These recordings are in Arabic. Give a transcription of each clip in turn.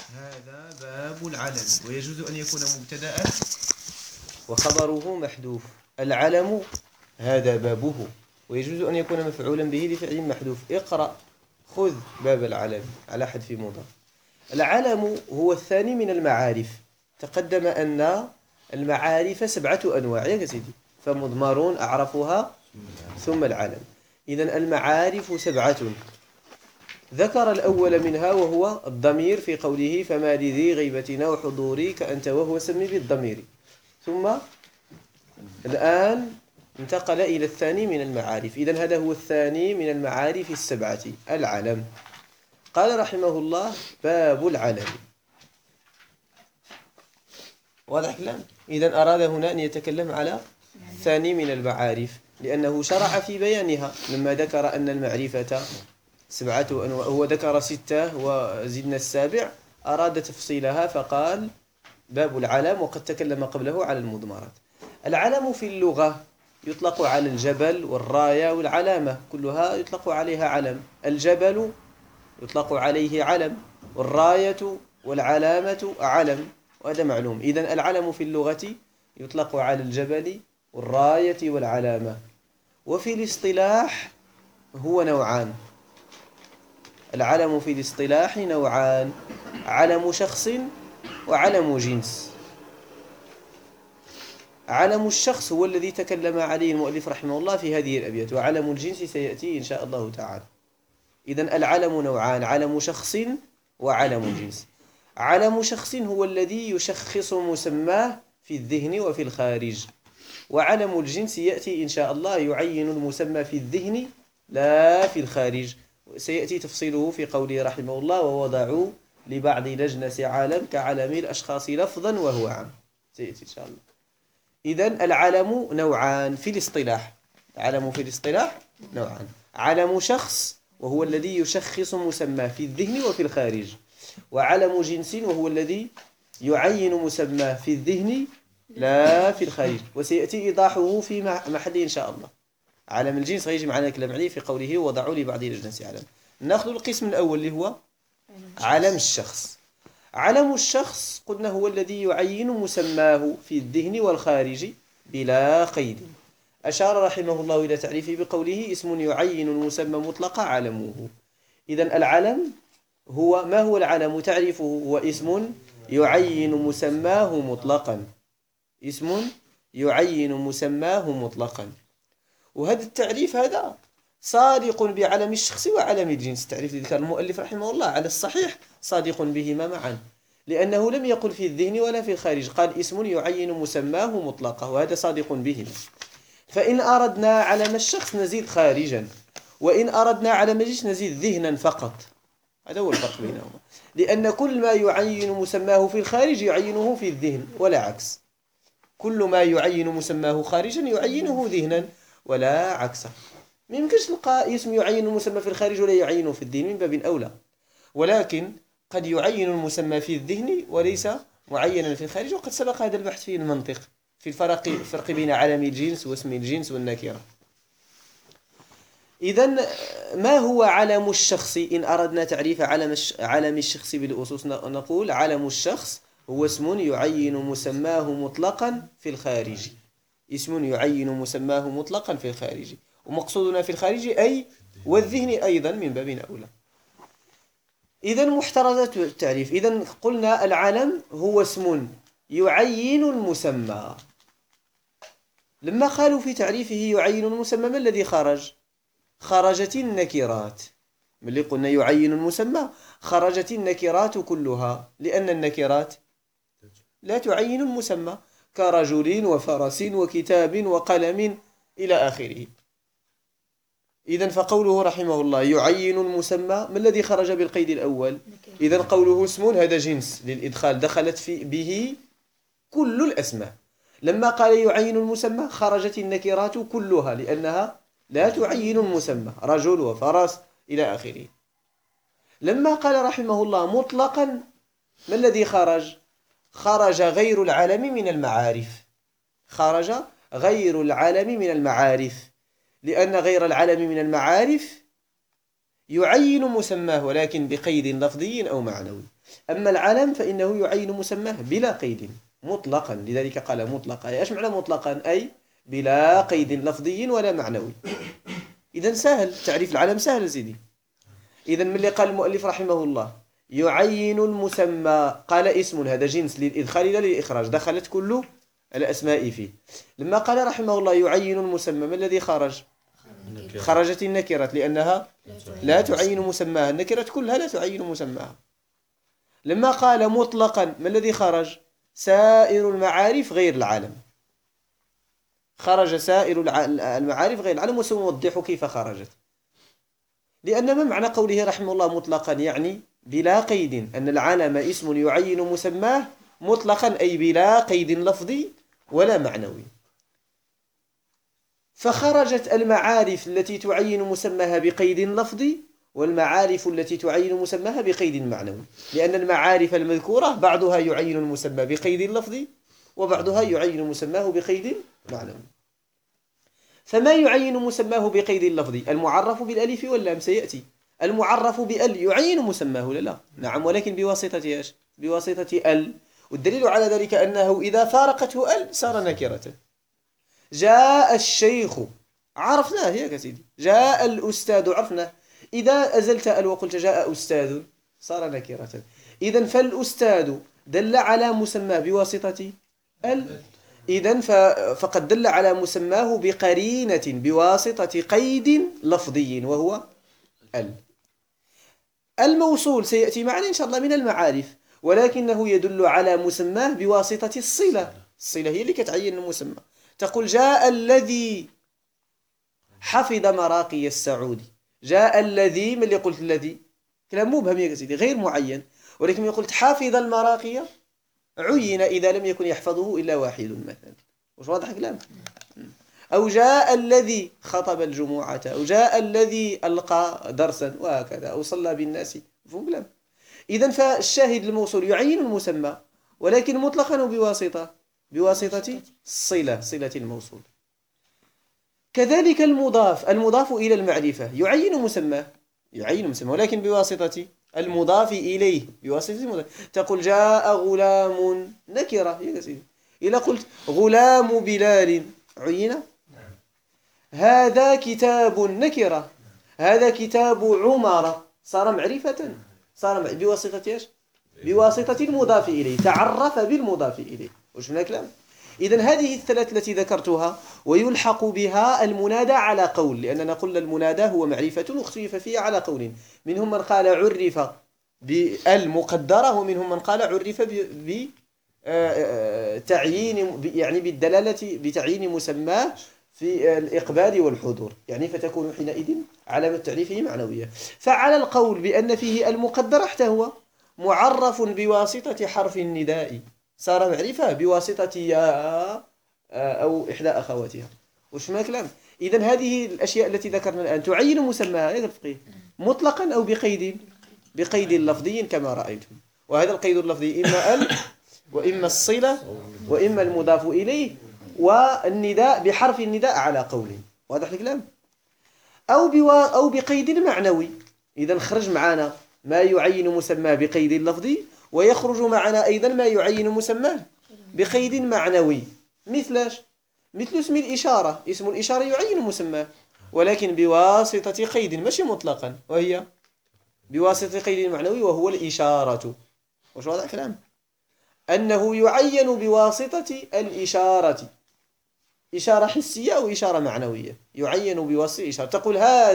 هذا باب العلم، ويجوز أن يكون مبتدأ وخبره محذوف. العلم هذا بابه، ويجوز أن يكون مفعولا به لفعل محذوف. اقرأ، خذ باب العلم على حذف مضاف. العلم هو الثاني من المعارف. تقدم أن المعارف 7 أنواع يا سيدي، فمضمرون أعرفها ثم العلم. إذن المعارف 7. ذكر الأول منها وهو الضمير في قوله فما لذي غيبتنا وحضوري كأنت وهو سمي بالضمير. ثم الآن انتقل إلى الثاني من المعارف. إذن هذا هو الثاني من المعارف 7، العلم. قال رحمه الله باب العلم. واضح كلام؟ إذن أراد هنا أن يتكلم على الثاني من المعارف، لأنه شرع في بيانها لما ذكر أن المعرفة 7 أنواع. هو ذكر 6 وزدنا السابع، أراد تفصيلها فقال باب العلم، وقد تكلم قبله على المضمرات. العلم في اللغة يطلق على الجبل والراية والعلامة، كلها يطلق عليها علم. الجبل يطلق عليه علم، والراية والعلامة علم، وهذا معلوم. إذن العلم في اللغة يطلق على الجبل والراية والعلامة. وفي الاصطلاح هو نوعان. العلم في الاصطلاح نوعان: علم شخص وعلم جنس. علم الشخص هو الذي تكلم عليه المؤلف رحمه الله في هذه الأبيات، وعلم الجنس سيأتي إن شاء الله تعالى. إذن العلم نوعان: علم شخص وعلم جنس. علم شخص هو الذي يشخص مسماه في الذهن وفي الخارج، وعلم الجنس يأتي إن شاء الله يعين المسمى في الذهن لا في الخارج. سيأتي تفصيله في قوله رحمه الله ووضعوا لبعض لجنة عالم كعلم الأشخاص لفظا وهو عام، سيأتي إن شاء الله. إذن العلم نوعان في الاصطلاح. العلم في الاصطلاح نوعان: علم شخص وهو الذي يشخص مسماه في الذهن وفي الخارج، وعلم جنس وهو الذي يعين مسماه في الذهن لا في الخارج، وسيأتي إيضاحه في محله إن شاء الله. علم الجنس غيجي معنا كلام عليه في قوله وضعوا لبعض لجنة علم. نأخذ القسم الأول اللي هو علم الشخص. علم الشخص قلنا هو الذي يعين مسماه في الذهن والخارج بلا قيد. أشار رحمه الله إلى تعريفه بقوله اسم يعين المسمى مطلقا علمه. إذن العلم هو ما هو العلم؟ تعريفه هو اسم يعين مسماه مطلقا. اسم يعين مسماه مطلقا. وهذا التعريف هذا صادق بعلم الشخص وعلم الجنس. التعريف الذي ذكر المؤلف رحمه الله على الصحيح صادق بهما معا، لأنه لم يقل في الذهن ولا في الخارج، قال اسم يعين مسماه مطلقا، وهذا صادق بهما. فإن أردنا علم الشخص نزيد خارجا، وإن أردنا علم الجنس نزيد ذهنا فقط. هذا هو الفرق بينهما، لأن كل ما يعين مسماه في الخارج يعينه في الذهن ولا عكس. كل ما يعين مسماه خارجا يعينه ذهنا ولا عكسه. ما يمكنش تلقى اسم يعين المسمى في الخارج ولا يعينه في الذهن، من باب أولى. ولكن قد يعين المسمى في الذهن وليس معينا في الخارج، وقد سبق هذا البحث في المنطق في الفرق بين علم الجنس واسم الجنس والنكرة. إذن ما هو علم الشخص؟ إن أردنا تعريف علم الشخص بالأصوص نقول علم الشخص هو اسم يعين مسماه مطلقا في الخارج. اسم يعين مسماه مطلقا في الخارج، ومقصودنا في الخارج أي والذهن أيضا من باب أولى. إذن محترزات التعريف. إذن قلنا العلم هو اسم يعين المسمى. لما قالوا في تعريفه يعين المسمى ما الذي خرج؟ خرجت النكرات. ملي قلنا يعين المسمى خرجت النكرات كلها، لأن النكرات لا تعين المسمى، كرجل وفرس وكتاب وقلم إلى آخره. إذن فقوله رحمه الله يعين المسمى، ما الذي خرج بالقيد الأول؟ إذن قوله اسم هذا جنس للإدخال، دخلت به كل الأسماء. لما قال يعين المسمى خرجت النكرات كلها، لأنها لا تعين المسمى، رجل وفرس إلى آخره. لما قال رحمه الله مطلقا، ما الذي خرج؟ خرج غير العلم من المعارف. خرج غير العلم من المعارف، لأن غير العلم من المعارف يعين مسماه ولكن بقيد لفظي أو معنوي. أما العلم فإنه يعين مسماه بلا قيد مطلقا، لذلك قال مطلقا. إيش معنى مطلقا؟ أي بلا قيد لفظي ولا معنوي. إذن سهل، تعريف العلم سهل سيدي. إذن من اللي قال المؤلف رحمه الله يعين المسمى، قال اسم، هذا جنس للإدخال لا للإخراج، دخلت كل الأسماء فيه. لما قال رحمه الله يعين المسمى، ما الذي خرج؟ خرجت النكرة، لأنها لا تعين مسماها، النكرة كلها لا تعين مسماها. لما قال مطلقا، ما الذي خرج؟ سائر المعارف غير العالم، خرج سائر المعارف غير العالم، وسنوضح كيف خرجت. لأن ما معنى قوله رحمه الله مطلقا؟ يعني بلا قيد، أن العلم اسم يعين مسماه مطلقا، أي بلا قيد لفظي ولا معنوي. فخرجت المعارف التي تعين مسماها بقيد لفظي، والمعارف التي تعين مسماها بقيد معنوي، لأن المعارف المذكورة بعضها يعين المسمى بقيد لفظي، وبعضها يعين مسماه بقيد معنوي. فما يعين مسماه بقيد اللفظي؟ المعرف بالألف واللام، سيأتي. المعرف بأل يعين مسماه لا نعم، ولكن بواسطة ايش؟ بواسطة ال. والدليل على ذلك أنه إذا فارقته ال صار نكرة. جاء الشيخ، عرفناه يا سيدي. جاء الأستاذ، عرفناه. إذا أزلت ال وقلت جاء أستاذ صار نكرة. إذن فالأستاذ دل على مسماه بواسطة ال، إذن فقد دل على مسماه بقرينة بواسطة قيد لفظي وهو ال. الموصول سيأتي معنا إن شاء الله من المعارف، ولكنه يدل على مسماه بواسطة الصلة. الصلة هي اللي كتعين المسمى. تقول جاء الذي حفظ مراقي السعودي. جاء الذي، من اللي قلت الذي؟ كلام مبهم يا سيدي غير معين، ولكن من قلت حافظ المراقي عين إذا لم يكن يحفظه إلا واحد مثلا. وش واضح كلام؟ أو جاء الذي خطب الجمعة، أو جاء الذي ألقى درسا، وهكذا، أو صلى بالناس. مفهوم كلام؟ إذن فالشاهد الموصول يعين المسمى، ولكن مطلقا بواسطة الصلة، صلة الموصول. كذلك المضاف إلى المعرفة يعين مسماه، ولكن بواسطة المضاف إليه، بواسطة المضاف. تقول جاء غلام، نكرة يا سيدي. إذا قلت غلام بلال عين. هذا كتاب، نكرة. هذا كتاب عمر، صار معرفة، صار بواسطة ايش؟ بواسطة المضاف إليه، تعرف بالمضاف إليه. وش من الكلام؟ إذن هذه الثلاث التي ذكرتها، ويلحق بها المنادى على قول، لأننا قلنا المنادى هو معرفة واختلف فيها على قول. منهم من قال عرف بالمقدرة، ومنهم من قال عرف بتعيين، يعني بالدلالة بتعيين مسماه في الإقبال والحضور، يعني فتكون حينئذ علامة تعريفه معنوية. فعلى القول بأن فيه المقدر حتى هو معرف بواسطة حرف النداء، صار معرفة بواسطة يا أو إحدى أخواتها. وش ما كلام؟ إذن هذه الأشياء التي ذكرنا الآن تعين مسماها يا الفقيه مطلقا أو بقيد لفظي كما رأيتم. وهذا القيد اللفظي إما ال، وإما الصلة، وإما المضاف إليه، والنداء بحرف النداء على قول. واضح الكلام؟ أو بقيد معنوي. إذن خرج معنا ما يعين مسماه بقيد لفظي، ويخرج معنا أيضا ما يعين مسماه بقيد معنوي. مثل اسم الإشارة. اسم الإشارة يعين مسماه، ولكن بواسطة قيد، ماشي مطلقا، وهي بواسطة قيد معنوي وهو الإشارة. وش واضح الكلام؟ أنه يعين بواسطة الإشارة، إشارة حسية أو إشارة معنوية، يعين بواسطة الإشارة. تقول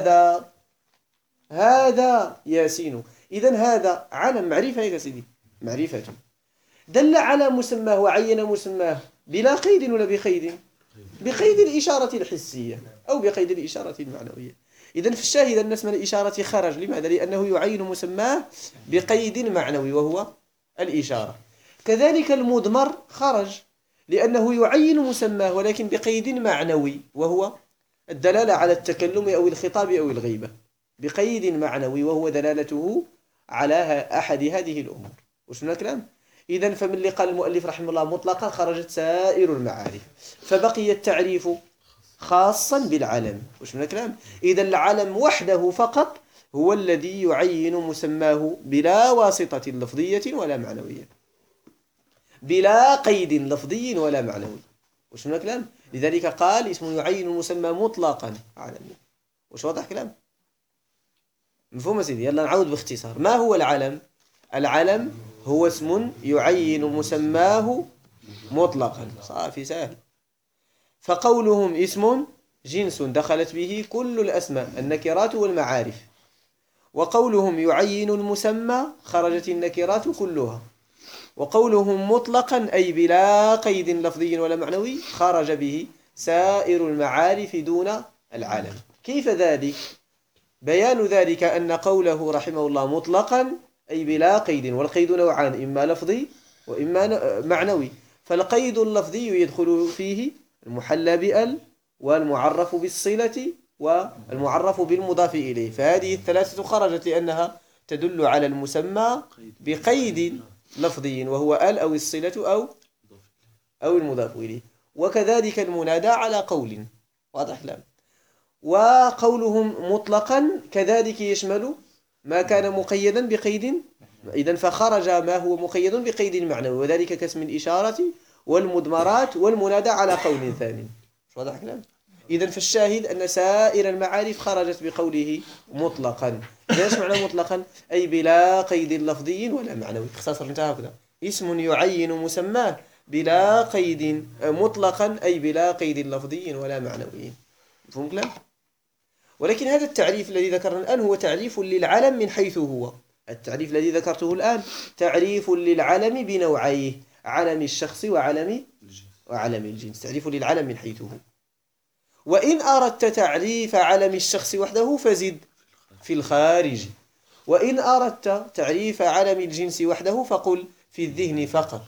هذا ياسين. إذن هذا علم، معرفة يا سيدي، معرفة دل على مسماه وعين مسماه بلا قيد ولا بقيد؟ بقيد الإشارة الحسية أو بقيد الإشارة المعنوية. إذن في الشاهد أن اسم الإشارة خرج. لماذا؟ لأنه يعين مسماه بقيد معنوي وهو الإشارة. كذلك المضمر خرج، لأنه يعين مسماه ولكن بقيد معنوي وهو الدلالة على التكلم أو الخطاب أو الغيبة، بقيد معنوي وهو دلالته على أحد هذه الأمور. وش من الكلام؟ إذن فمن اللي قال المؤلف رحمه الله مطلقا خرجت سائر المعارف، فبقي التعريف خاصا بالعلم. وش من الكلام؟ إذن العلم وحده فقط هو الذي يعين مسماه بلا واسطة لفظية ولا معنوية، بلا قيد لفظي ولا معنوي. وش من الكلام؟ لذلك قال اسم يعين المسمى مطلقا عالمي. وش واضح كلام؟ مفهوم سيدي؟ يلا نعود باختصار. ما هو العلم؟ العلم هو اسم يعين مسماه مطلقا. صافي سهل. فقولهم اسم جنس دخلت به كل الأسماء النكرات والمعارف، وقولهم يعين المسمى خرجت النكرات كلها، وقولهم مطلقا أي بلا قيد لفظي ولا معنوي خرج به سائر المعارف دون العلم. كيف ذلك؟ بيان ذلك أن قوله رحمه الله مطلقا أي بلا قيد، والقيد نوعان، إما لفظي وإما معنوي. فالقيد اللفظي يدخل فيه المحلى بأل والمعرف بالصلة والمعرف بالمضاف إليه، فهذه الثلاثة خرجت لأنها تدل على المسمى بقيد لفظي وهو أل أو الصلة أو المضاف إليه. وكذلك المنادى على قول. واضح كلام؟ وقولهم مطلقا كذلك يشمل ما كان مقيدا بقيد، إذن فخرج ما هو مقيد بقيد معنوي، وذلك كاسم الإشارة والمضمرات والمنادى على قول ثاني. واضح كلام؟ إذن فالشاهد أن سائر المعارف خرجت بقوله مطلقا. ايش معنى مطلقا؟ أي بلا قيد لفظي ولا معنوي. اختصر انتهى هكذا. اسم يعين مسماه بلا قيد مطلقا أي بلا قيد لفظي ولا معنوي. مفهوم كلام؟ ولكن هذا التعريف الذي ذكرنا الآن هو تعريف للعلم من حيث هو. التعريف الذي ذكرته الآن تعريف للعلم بنوعيه، علم الشخص وعلم الجنس. تعريف للعلم من حيث هو. وإن أردت تعريف علم الشخص وحده فزد في الخارج، وإن أردت تعريف علم الجنس وحده فقل في الذهن فقط.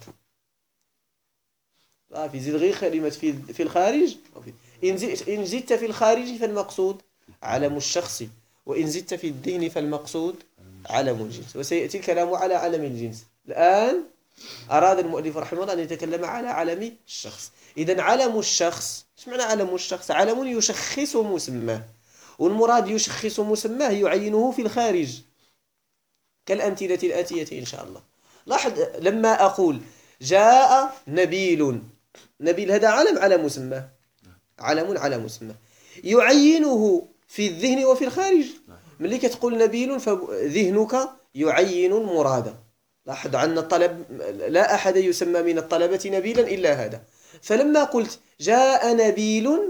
في زد غير كلمة في الخارج. إن زدت في الخارج فالمقصود علم الشخص، وإن زدت في الذهن فالمقصود علم الجنس. وسيأتي الكلام على علم الجنس. الآن أراد المؤلف رحمه الله أن يتكلم على علم الشخص. إذن علم الشخص، ايش معنى علم الشخص؟ علم يشخص مسماه، والمراد يشخص مسماه يعينه في الخارج، كالأمثلة الآتية إن شاء الله. لاحظ لما أقول جاء نبيل، نبيل هذا علم مسماه، علم على مسماه يعينه في الذهن وفي الخارج. ملي كتقول نبيل فذهنك يعين المراد. لاحظ عن الطلب لا أحد يسمى من الطلبة نبيلا إلا هذا. فلما قلت جاء نبيل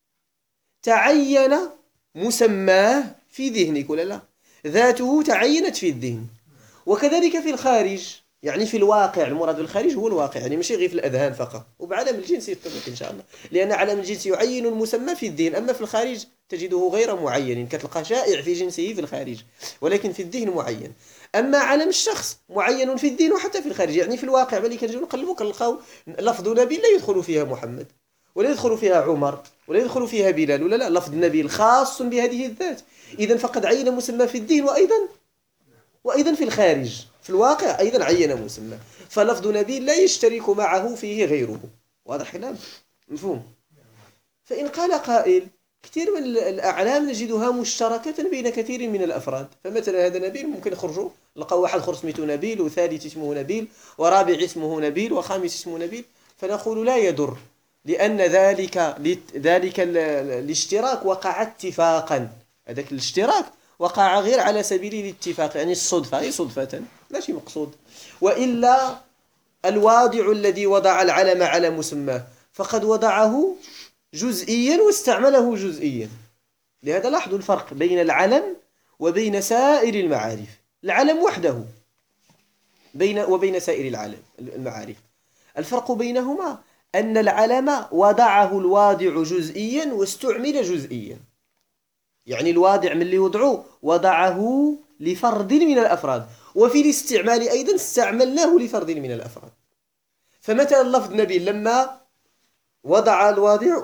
تعين مسماه في ذهنك ولا لا؟ ذاته تعينت في الذهن. وكذلك في الخارج، يعني في الواقع. المراد بالخارج هو الواقع، يعني ماشي غير في الأذهان فقط. وبعلم الجنس يتفق إن شاء الله، لأن علم الجنس يعين المسمى في الذهن، أما في الخارج تجده غير معين، كتلقى شائع في جنسه في الخارج ولكن في الذهن معين. أما علم الشخص معين في الذهن وحتى في الخارج، يعني في الواقع ملي كنجيو نقلبوا كنلقاو لفظ نبيل لا يدخل فيها محمد ولا يدخل فيها عمر ولا يدخل فيها بلال ولا لا، لفظ نبيل خاص بهذه الذات. إذن فقد عين مسمى في الذهن وأيضا في الخارج. في الواقع أيضا عين مسمى، فلفظ نبيل لا يشترك معه فيه غيره. واضح كلام؟ مفهوم؟ فإن قال قائل كثير من الأعلام نجدها مشتركة بين كثير من الأفراد، فمثلا هذا نبيل ممكن يخرجوا لقوا واحد اخر سميته نبيل، وثالث اسمه نبيل، ورابع اسمه نبيل، وخامس اسمه نبيل، فنقول لا يضر، لأن ذلك الاشتراك وقع اتفاقا. هذاك الاشتراك وقع غير على سبيل الاتفاق، يعني الصدفة، أي صدفة ماشي مقصود. وإلا الواضع الذي وضع العلم على مسماه فقد وضعه جزئيا واستعمله جزئيا. لهذا لاحظوا الفرق بين العلم وبين سائر المعارف. العلم وحده وبين سائر المعارف. الفرق بينهما أن العلم وضعه الواضع جزئيا واستعمل جزئيا، يعني الواضع من اللي وضعه لفرد من الأفراد، وفي الاستعمال أيضا استعملناه لفرد من الأفراد. فمثلا لفظ نبيل لما وضع الواضع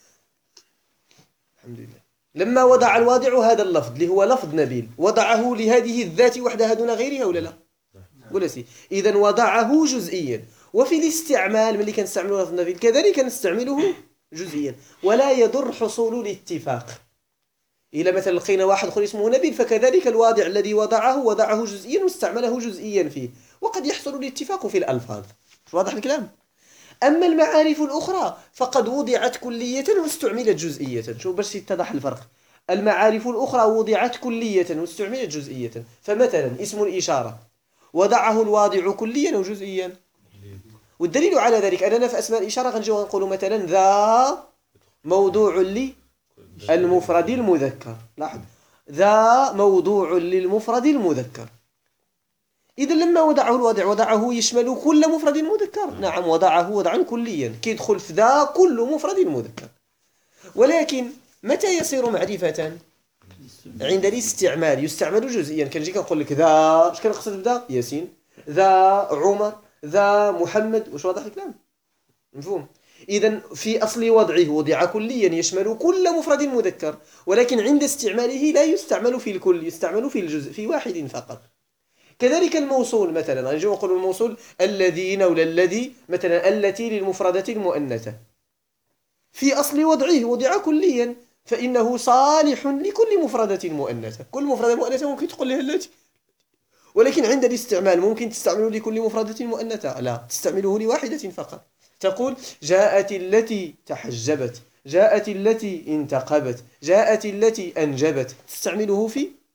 لما وضع الواضع هذا اللفظ اللي هو لفظ نبيل وضعه لهذه الذات وحدها دون غيرها ولا لا؟ ولا سي. إذن وضعه جزئيا، وفي الاستعمال ملي كنستعملوا لفظ نبيل كذلك نستعمله جزئيا، ولا يضر حصول الاتفاق. إلى مثلا لقينا واحد آخر اسمه نبيل، فكذلك الواضع الذي وضعه جزئيا واستعمله جزئيا فيه، وقد يحصل الاتفاق في الألفاظ. واضح الكلام؟ أما المعارف الأخرى فقد وضعت كلية واستعملت جزئية. شوف باش يتضح الفرق. المعارف الأخرى وضعت كلية واستعملت جزئية. فمثلا اسم الإشارة وضعه الواضع كليا وجزئيا، والدليل على ذلك أننا في أسماء الإشارة غنجيو نقول مثلا ذا موضوع للمفرد المذكر. لاحظ، ذا موضوع للمفرد المذكر. إذا لما وضعه الواضع وضعه يشمل كل مفرد مذكر. نعم، وضعه وضعا كليا كيدخل في ذا كل مفرد مذكر. ولكن متى يصير معرفة؟ عند الاستعمال يستعمل جزئيا. كنجي كنقول لك ذا، اش كنقصد بذا؟ ياسين. ذا عمر، ذا محمد. واش واضح الكلام؟ مفهوم؟ إذا في أصل وضعه وضع كليا يشمل كل مفرد مذكر، ولكن عند استعماله لا يستعمل في الكل، يستعمل في الجزء، في واحد فقط. كذلك الموصول مثلا، غنجي نقول الموصول الذين ولا الذي، مثلا التي للمفردة المؤنثة، في أصل وضعه وضع كليا، فإنه صالح لكل مفردة مؤنثة. كل مفردة مؤنثة ممكن تقول لها التي، ولكن عند الاستعمال ممكن تستعمله لكل مفردة مؤنثة؟ لا، تستعمله لواحدة فقط. تقول جاءت التي تحجبت، جاءت التي انتقبت، جاءت التي أنجبت. تستعمله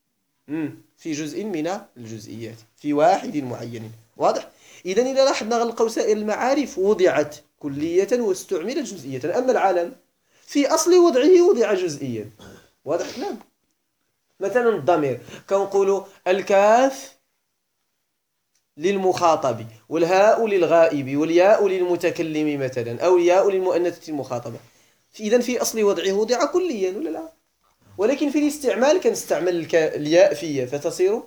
في جزء من الجزئيات، في واحد معين. واضح؟ إذا إذا لاحظنا غنلقاو سائر المعارف وضعت كلية واستعملت جزئية. أما العلم في أصل وضعه وضع جزئيا. واضح الكلام؟ مثلا الضمير كنقولوا الكاف للمخاطب، والهاء للغائب، والياء للمتكلم مثلا، أو الياء للمؤنثة المخاطبة. إذا في أصل وضعه وضع كليا ولا لا؟ ولكن في الاستعمال كنستعمل الياء فيه فتصير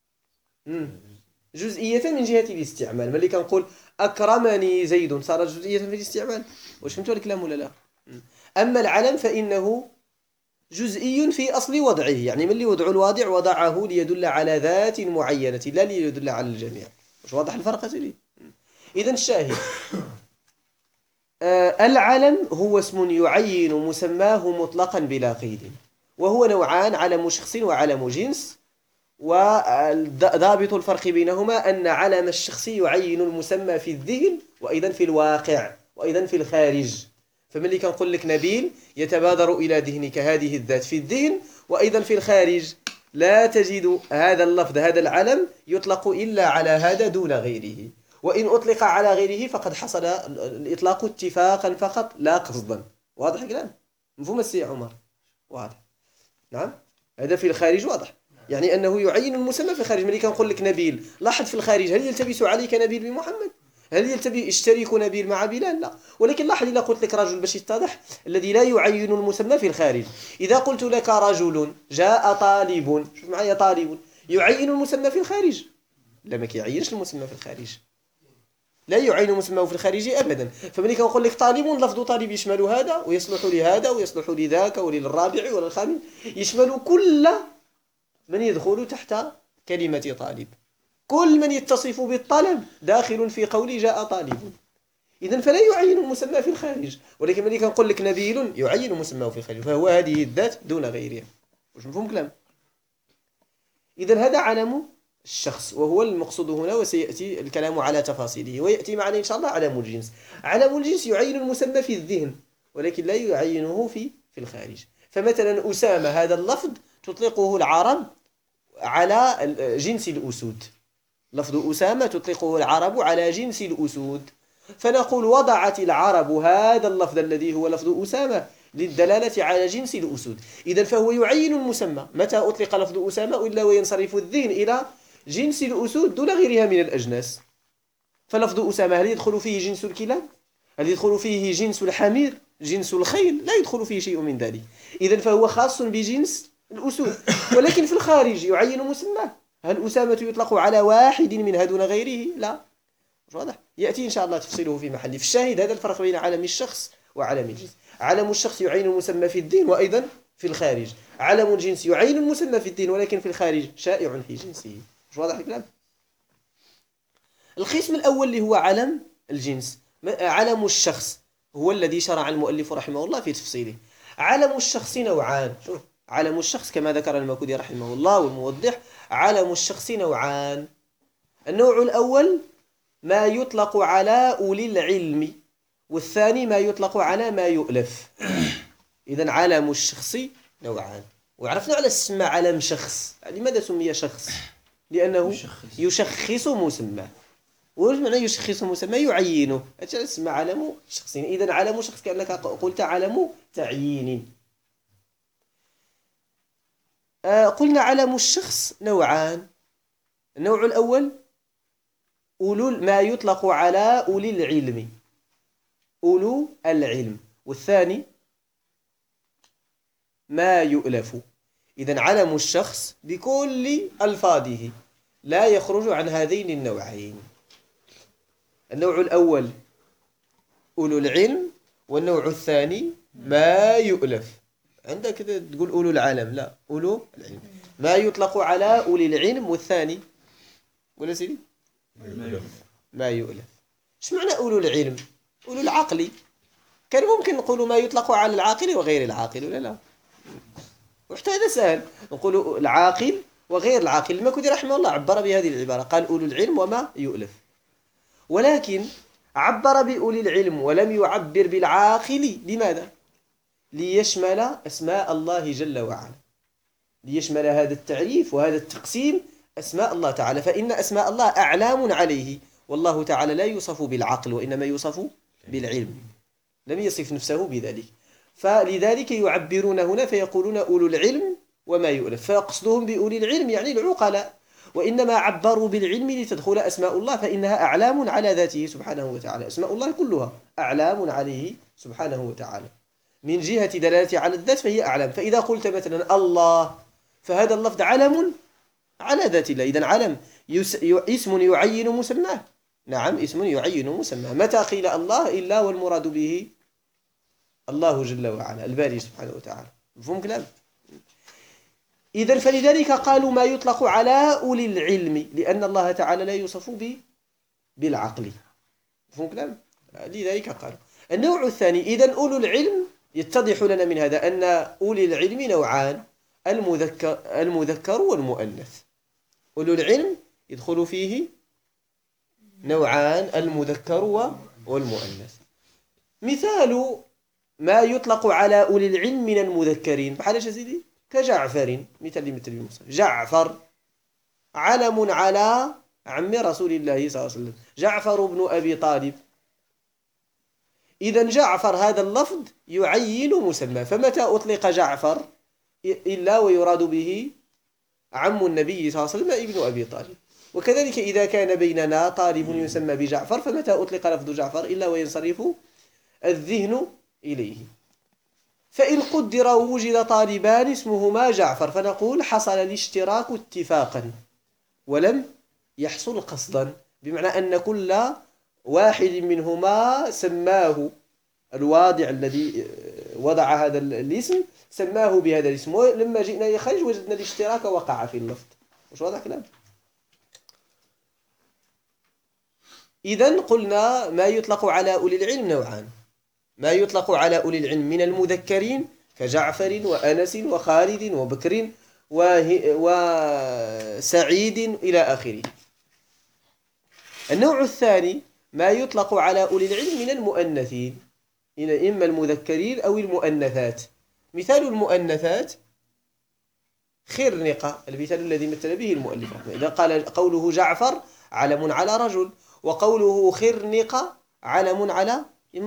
جزئية من جهة الاستعمال. ملي كنقول أكرمني زيد صارت جزئية في الاستعمال. واش فهمتوا الكلام ولا لا؟ أما العلم فإنه جزئي في أصل وضعه، يعني ملي وضع الواضع وضعه ليدل على ذات معينة لا ليدل على الجميع. واش واضح الفرق لي؟ إذا الشاهد، العلم هو اسم يعين مسماه مطلقا بلا قيد، وهو نوعان: علم شخص وعلم جنس. وضابط الفرق بينهما أن علم الشخص يعين المسمى في الذهن وأيضا في الواقع وأيضا في الخارج. فملي كنقول لك نبيل يتبادر إلى ذهنك هذه الذات في الذهن، وأيضا في الخارج لا تجد هذا اللفظ، هذا العلم يطلق إلا على هذا دون غيره. وإن أطلق على غيره فقد حصل الإطلاق اتفاقا فقط لا قصدا. واضح الكلام؟ مفهوم السي عمر؟ واضح. نعم، هذا في الخارج واضح، يعني أنه يعين المسمى في الخارج. ملي كنقول لك نبيل، لاحظ في الخارج هل يلتبس عليك نبيل بمحمد؟ هل يشترك نبيل مع بلال؟ لا. ولكن لاحظ إذا قلت لك رجل باش يتضح الذي لا يعين المسمى في الخارج. إذا قلت لك رجل جاء طالب، شوف معايا، طالب يعين المسمى في الخارج؟ لا، ما كيعينش المسمى في الخارج، لا يعين مسماه في الخارج أبدا. فملي كنقول لك طالب، لفظ طالب يشمل هذا ويصلح لهذا ويصلح لذاك وللرابع وللخامس، يشمل كل من يدخل تحت كلمة طالب. كل من يتصف بالطلب داخل في قول جاء طالب. إذن فلا يعين المسمى في الخارج. ولكن ملي كنقول لك نبيل يعين مسماه في الخارج، فهو هذه الذات دون غيرها. واش مفهوم كلام؟ إذن هذا علم الشخص، وهو المقصود هنا، وسيأتي الكلام على تفاصيله، ويأتي معنا إن شاء الله علم الجنس. علم الجنس يعين المسمى في الذهن ولكن لا يعينه في الخارج. فمثلا أسامة، هذا اللفظ تطلقه العرب على جنس الأسود. لفظ أسامة تطلقه العرب على جنس الأسود، فنقول وضعت العرب هذا اللفظ الذي هو لفظ أسامة للدلالة على جنس الأسود. إذن فهو يعين المسمى. متى أطلق لفظ أسامة إلا وينصرف الذهن إلى جنس الأسود دون غيرها من الأجناس. فلفظ أسامة هل يدخل فيه جنس الكلاب؟ هل يدخل فيه جنس الحمير؟ جنس الخيل؟ لا يدخل فيه شيء من ذلك. إذن فهو خاص بجنس الأسود. ولكن في الخارج يعين مسماه. هل أسامة يطلق على واحد منها دون غيره؟ لا. واضح؟ يأتي إن شاء الله تفصيله في محله. في الشاهد هذا الفرق بين علم الشخص وعلم الجنس. علم الشخص يعين المسمى في الدين وأيضا في الخارج. علم الجنس يعين المسمى في الدين ولكن في الخارج شائع في جنسه. واضح الكلام؟ القسم الأول اللي هو علم الجنس، علم الشخص، هو الذي شرع المؤلف رحمه الله في تفصيله. علم الشخص نوعان. شوف، علم الشخص كما ذكر الماكودي رحمه الله والموضح، علم الشخص نوعان. النوع الأول ما يطلق على أولي العلم، والثاني ما يطلق على ما يؤلف. إذن علم الشخص نوعان. وعرفنا على اسم علم شخص. لماذا سمي شخص؟ لأنه يشخص مسمى. وش معنى يشخص مسمى؟ يعينه. أجل اسم علم شخص. إذن علم شخص كأنك قلت علم تعيين. قلنا علم الشخص نوعان. النوع الأول ما يطلق على أولي العلم، أولو العلم، والثاني ما يؤلف. إذن علم الشخص بكل ألفاظه لا يخرج عن هذين النوعين. النوع الأول أولو العلم، والنوع الثاني ما يؤلف. عندك تقول أولو العلم، لا، أولو العلم. ما يطلق على أولي العلم، والثاني ولا سيدي ما يؤلف. ايش معنى أولو العلم؟ أولو العقل. كان ممكن نقول ما يطلق على العاقل وغير العاقل، ولا لا؟ وحتى هذا سهل، نقول العاقل وغير العاقل. الماكودي رحمه الله عبر بهذه العبارة، قال أولو العلم وما يؤلف. ولكن عبر بأولي العلم ولم يعبر بالعاقل. لماذا؟ ليشمل أسماء الله جل وعلا، ليشمل هذا التعريف وهذا التقسيم أسماء الله تعالى، فإن أسماء الله أعلام عليه، والله تعالى لا يوصف بالعقل وإنما يوصف بالعلم، لم يصف نفسه بذلك. فلذلك يعبرون هنا فيقولون أولو العلم وما يؤلف، فقصدهم بأولي العلم يعني العقلاء، وإنما عبروا بالعلم لتدخل أسماء الله، فإنها أعلام على ذاته سبحانه وتعالى. أسماء الله كلها أعلام عليه سبحانه وتعالى، من جهة دلالة على الذات فهي أعلام. فإذا قلت مثلا الله، فهذا اللفظ علم على ذات الله. إذن علم اسم يعين مسماه. نعم، اسم يعين مسماه. متى قيل الله إلا والمراد به الله جل وعلا الباري سبحانه وتعالى. مفهوم كلام؟ إذن فلذلك قالوا ما يطلق على أولي العلم، لأن الله تعالى لا يوصف بالعقل. مفهوم كلام؟ لذلك قالوا. النوع الثاني، إذن أولو العلم يتضح لنا من هذا أن أولي العلم نوعان، المذكر والمؤنث. أولو العلم يدخل فيه نوعان، المذكر والمؤنث. مثال ما يطلق على أولي العلم من المذكرين بحال يا سيدي كجعفر، مثل جعفر علم على عم رسول الله صلى الله عليه وسلم، جعفر بن أبي طالب. إذن جعفر هذا اللفظ يعين مسمى، فمتى أطلق جعفر إلا ويراد به عم النبي صلى الله عليه وسلم ابن أبي طالب. وكذلك إذا كان بيننا طالب يسمى بجعفر، فمتى أطلق لفظ جعفر إلا وينصرف الذهن إليه. فإن قدر وجد طالبان اسمهما جعفر، فنقول حصل الاشتراك اتفاقا ولم يحصل قصدا، بمعنى أن كل واحد منهما سماه الواضع الذي وضع هذا الاسم سماه بهذا الاسم، ولما جئنا يخرج وجدنا الاشتراك وقع في اللفظ. مش واضح كلام؟ إذن قلنا ما يطلق على أولي العلم نوعان، ما يطلق على أولي العلم من المذكرين كجعفر وأنس وخالد وبكر وسعيد إلى آخره. النوع الثاني ما يطلق على أولي العلم من المؤنثين، إما المذكرين أو المؤنثات. مثال المؤنثات خرنقة، المثال الذي مثل به المؤلف. إذا قال قوله جعفر علم على رجل، وقوله خرنقة علم على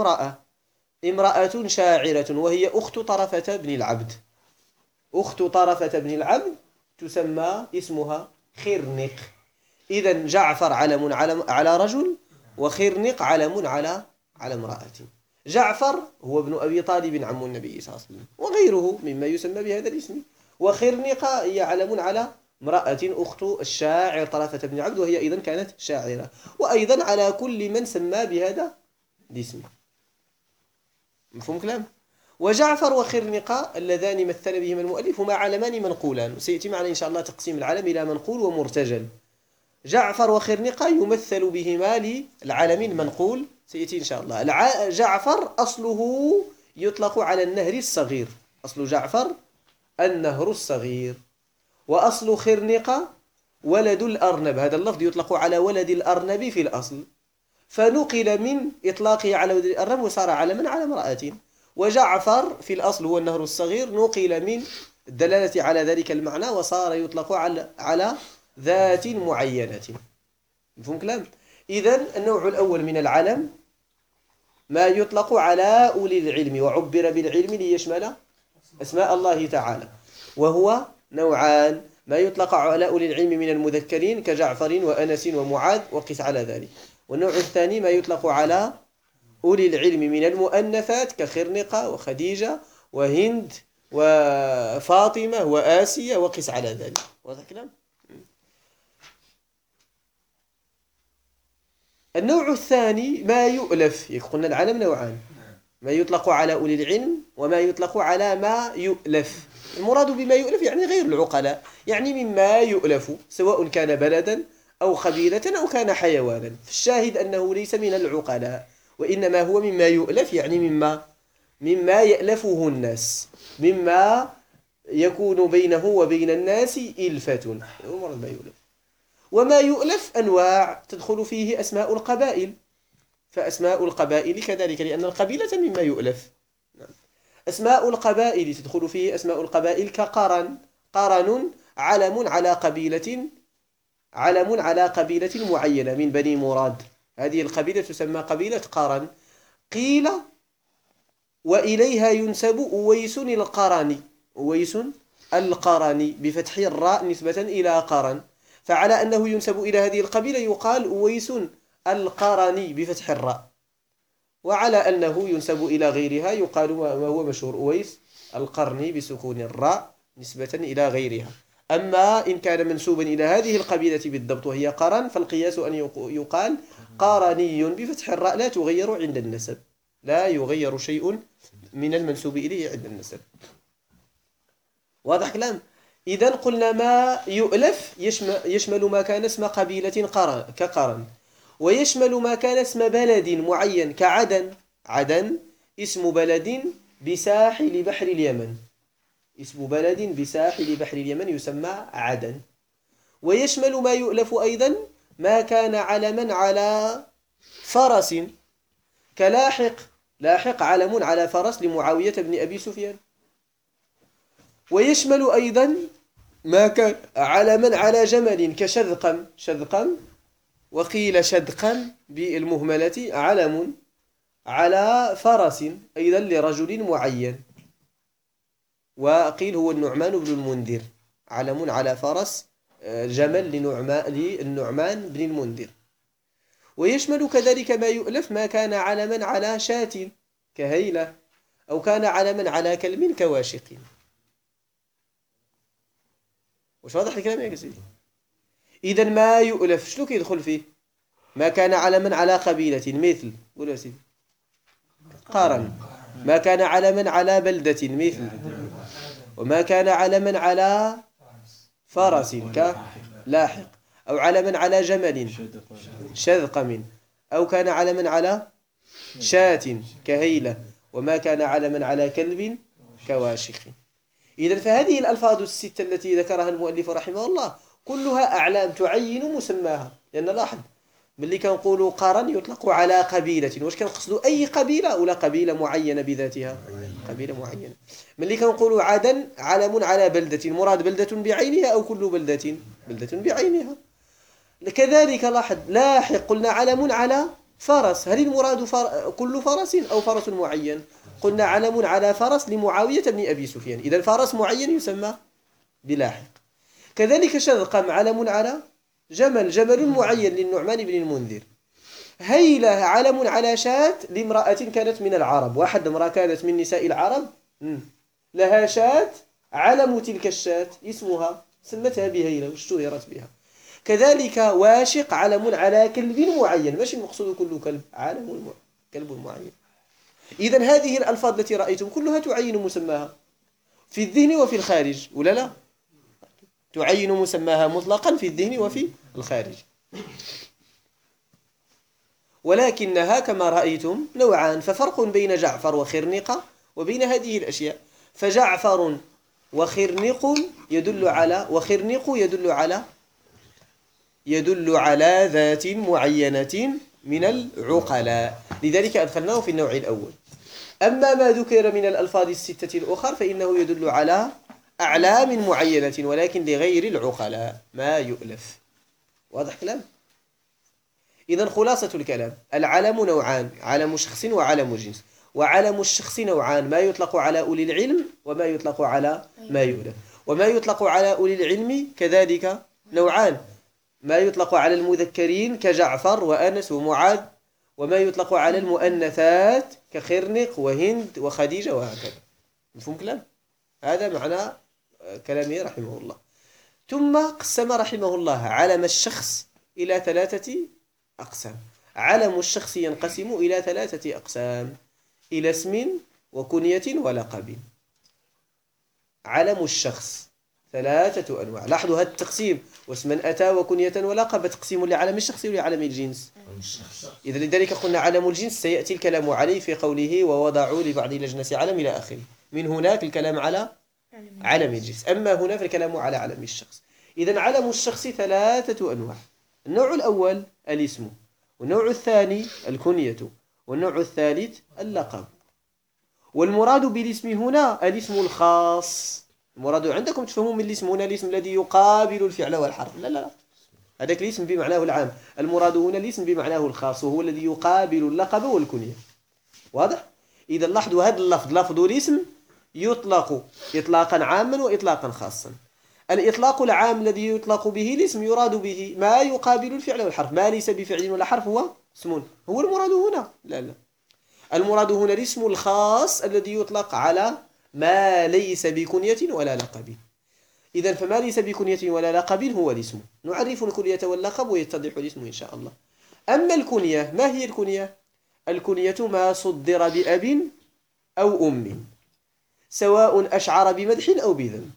امرأة شاعرة وهي أخت طرفة بن العبد. أخت طرفة بن العبد تسمى اسمها خرنق. إذن جعفر علم على رجل، وخرنق علم على امرأة. جعفر هو ابن أبي طالب عم النبي صلى الله عليه وسلم وغيره مما يسمى بهذا الاسم، وخرنقة هي علم على امرأة أخت الشاعر طرفة بن عبد، وهي أيضا كانت شاعرة، وأيضا على كل من سمى بهذا الاسم. مفهوم كلام؟ وجعفر وخرنقة اللذان مثل بهما المؤلف هما علمان منقولان، وسيأتي معنا إن شاء الله تقسيم العلم إلى منقول ومرتجل. جعفر وخرنقة يمثل بهما للعلم المنقول، سيأتي إن شاء الله. جعفر أصله يطلق على النهر الصغير، أصل جعفر النهر الصغير. وأصل خرنقة ولد الأرنب، هذا اللفظ يطلق على ولد الأرنب في الأصل، فنقل من إطلاقه على ولد الأرنب وصار علما على امرأة. وجعفر في الأصل هو النهر الصغير، نقل من الدلالة على ذلك المعنى وصار يطلق على ذات معينة. مفهوم كلام؟ إذن النوع الأول من العلم ما يطلق على أولي العلم، وعبر بالعلم ليشمل أسماء الله تعالى، وهو نوعان: ما يطلق على أولي العلم من المذكرين كجعفر وأنس ومعاذ وقس على ذلك، والنوع الثاني ما يطلق على أولي العلم من المؤنثات كخرنقة وخديجة وهند وفاطمة وآسية وقس على ذلك. واضح كلام؟ النوع الثاني ما يؤلف. قلنا العلم نوعان: ما يطلق على أولي العلم وما يطلق على ما يؤلف. المراد بما يؤلف يعني غير العقلاء، يعني مما يؤلف، سواء كان بلدا أو قبيلة أو كان حيوانا. فالشاهد أنه ليس من العقلاء، وإنما هو مما يؤلف، يعني مما يألفه الناس، مما يكون بينه وبين الناس إلفة. المراد ما يؤلف. وما يؤلف أنواع تدخل فيه أسماء القبائل، فأسماء القبائل كذلك، لأن القبيلة مما يؤلف. أسماء القبائل تدخل فيه أسماء القبائل كقرن. قرن علم على قبيلة معينة من بني مراد، هذه القبيلة تسمى قبيلة قرن. قيل وإليها ينسب أويس القرني، أويس القرني بفتح الراء نسبة إلى قرن، فعلى أنه ينسب إلى هذه القبيلة يقال أويس القرني بفتح الراء، وعلى أنه ينسب إلى غيرها يقال ما هو مشهور أويس القرني بسكون الراء نسبة إلى غيرها. أما إن كان منسوبا إلى هذه القبيلة بالضبط وهي قرن، فالقياس أن يقال قرني بفتح الراء، لا تغير عند النسب، لا يغير شيء من المنسوب إليه عند النسب. واضح كلام؟ إذن قلنا ما يؤلف يشمل ما كان اسم قبيلة كقرن، ويشمل ما كان اسم بلد معين كعدن. عدن اسم بلد بساحل بحر اليمن، اسم بلد بساحل بحر اليمن يسمى عدن. ويشمل ما يؤلف أيضا ما كان علما على فرس كلاحق. لاحق علم على فرس لمعاوية بن أبي سفيان. ويشمل أيضا ما كان علما على جمل كشذقم. شذقم وقيل شدقا بالمهملة علم على فرس أيضا لرجل معين، وقيل هو النعمان بن المنذر، علم على فرس جمل للنعمان بن المنذر. ويشمل كذلك ما يؤلف ما كان علما على شاة كهيلة، أو كان علما على كلب كواشق. وش واضح الكلام يا سيدي؟ إذن ما يؤلف شنو كيدخل فيه؟ ما كان علما على قبيلة مثل، قولوا يا سيدي، قارن. ما كان علما على بلدة مثل، وما كان علما على فرس كلاحق، أو علما على جمل شذقم، أو كان علما على شاة كهيلة، وما كان علما على كلب كواشق. إذن فهذه الألفاظ الستة التي ذكرها المؤلف رحمه الله كلها أعلام تعين مسماها. لأن لاحظ ملي كنقولوا قرن يطلق على قبيلة، واش كنقصدوا أي قبيلة ولا قبيلة معينة بذاتها؟ قبيلة معينة. ملي كنقولوا عدن علم على بلدة، مراد بلدة بعينها أو كل بلدة؟ بلدة بعينها. كذلك لاحق قلنا علم على فرس، هل المراد كل فرس أو فرس معين؟ قلنا علم على فرس لمعاوية بن أبي سفيان، إذا فرس معين يسمى بلاحق. كذلك شذقم علم على جمل معين للنعمان بن المنذر. هيلة علم على شاة لامرأة كانت من العرب، واحد امرأة كانت من نساء العرب لها شاة، علم تلك الشاة اسمها سمتها بهيلة واشتهرت بها. كذلك واشق علم على كلب معين، ماشي المقصود كل كلب، علم كلب معين. إذن هذه الألفاظ التي رأيتم كلها تعين مسماها في الذهن وفي الخارج، ولا لا؟ تعين مسماها مطلقا في الذهن وفي الخارج. ولكنها كما رأيتم نوعان، ففرق بين جعفر وخرنقة وبين هذه الأشياء. فجعفر وخرنق يدل على ذات معينة من العقلاء، لذلك أدخلناه في النوع الأول. أما ما ذكر من الألفاظ الستة الأخر فإنه يدل على أعلام معينة ولكن لغير العقلاء ما يؤلف. واضح كلام؟ إذن خلاصة الكلام: العلم نوعان، علم شخص وعلم جنس. وعلم الشخص نوعان: ما يطلق على أولي العلم وما يطلق على ما يؤلف. وما يطلق على أولي العلم كذلك نوعان: ما يطلق على المذكرين كجعفر وأنس ومعاذ، وما يطلق على المؤنثات كخرنق وهند وخديجة وهكذا. مفهوم كلام؟ هذا معنى كلامه رحمه الله. ثم قسم رحمه الله علم الشخص إلى 3 أقسام. علم الشخص ينقسم إلى 3 أقسام: إلى اسم وكنية ولقب. علم الشخص 3 أنواع. لاحظوا هذا التقسيم: واسما أتى وكنية ولقب، تقسيم لعلم الشخص ولعلم الجنس. إذا لذلك قلنا علم الجنس سيأتي الكلام عليه في قوله ووضعوا لبعض لجنة علم إلى آخره. من هناك الكلام على علم الجنس، أما هنا فالكلام على علم الشخص. إذا علم الشخص 3 أنواع: النوع الأول الاسم، والنوع الثاني الكنية، والنوع الثالث اللقب. والمراد بالاسم هنا الاسم الخاص. المراد عندكم تفهمون من الاسم هنا الاسم الذي يقابل الفعل والحرف، لا هذاك الاسم بمعناه العام. المراد هنا الاسم بمعناه الخاص، وهو الذي يقابل اللقب والكنية. واضح؟ إذا لاحظوا هذا اللفظ، لفظ الاسم، يطلق إطلاقا عاما وإطلاقا خاصا. الإطلاق العام الذي يطلق به الاسم يراد به ما يقابل الفعل والحرف، ما ليس بفعل ولا حرف هو اسم، هو المراد هنا. لا المراد هنا الاسم الخاص الذي يطلق على ما ليس بكنية ولا لقب. إذن فما ليس بكنية ولا لقب هو الاسم. نعرف الكنية واللقب ويتضح الاسم إن شاء الله. أما الكنية، ما هي الكنية؟ الكنية ما صدر بأب أو أم، سواء أشعر بمدح أو بذم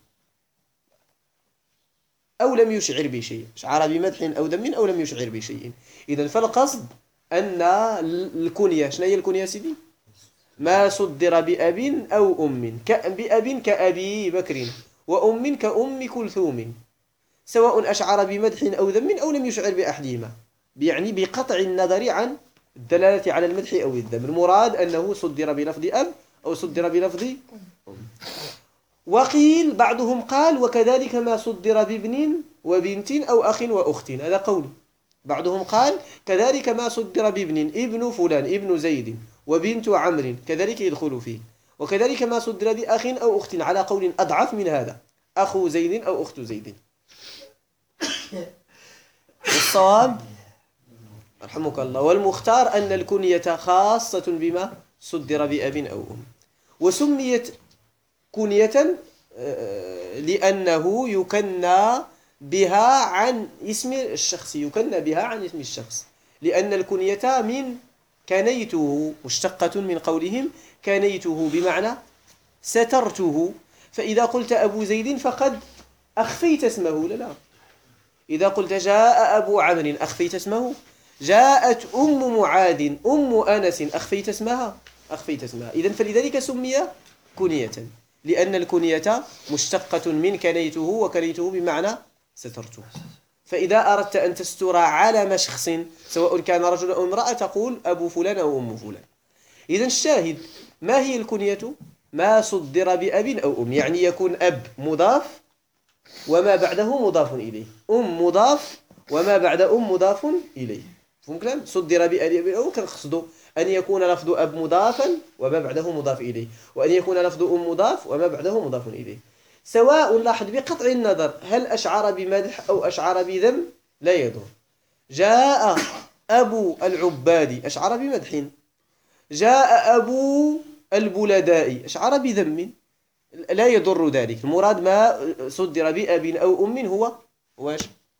أو لم يشعر بشيء، أشعر بمدح أو ذم أو لم يشعر بشيء. إذن فالقصد أن الكنية، شنو هي الكنية سيدي؟ ما صدر بأب أو أم، بأب كأبي بكر، وأم كأم كلثوم، سواء أشعر بمدح أو ذم أو لم يشعر بأحدهما، يعني بقطع النظر عن الدلالة على المدح أو الذم. المراد أنه صدر بلفظ أب أو صدر بلفظ أم. وقيل بعضهم قال وكذلك ما صدر بابن وبنت أو أخ وأخت، هذا قول. بعضهم قال كذلك ما صدر بابن، ابن فلان ابن زيد، وبنت عمرو كذلك يدخل فيه، وكذلك ما صدر بأخ أو أخت، على قول أضعف من هذا، أخو زيد أو أخت زيد. والصواب رحمك الله والمختار أن الكنية خاصة بما صدر بأب أو أم، وسميت كنية لأنه يكنى بها عن اسم الشخص، يكنى بها عن اسم الشخص، لأن الكنية من كنيته، مشتقة من قولهم كنيته بمعنى سترته. فإذا قلت أبو زيد فقد أخفيت اسمه، لا إذا قلت جاء أبو عمرو أخفيت اسمه. جاءت أم معاذ أم أنس أخفيت اسمها، أخفيت اسمها. إذن فلذلك سمي كنية، لأن الكنية مشتقة من كنيته، وكنيته بمعنى سترته. فإذا أردت أن تستر علم شخص سواء كان رجل أو امرأة تقول أبو فلان أو أم فلان. إذن الشاهد، ما هي الكنية؟ ما صدر بأب أو أم، يعني يكون أب مضاف وما بعده مضاف إليه، أم مضاف وما بعد أم مضاف إليه. فهم كلام؟ صدر بأب أو كنقصد أن يكون لفظ أب مضافا وما بعده مضاف إليه، وأن يكون لفظ أم مضاف وما بعده مضاف إليه، سواء لاحظ بقطع النظر هل أشعر بمدح أو أشعر بذم لا يضر. جاء أبو العباد أشعر بمدح، جاء أبو البلداء أشعر بذم، لا يضر ذلك. المراد ما صدر بأب أو أم هو واش؟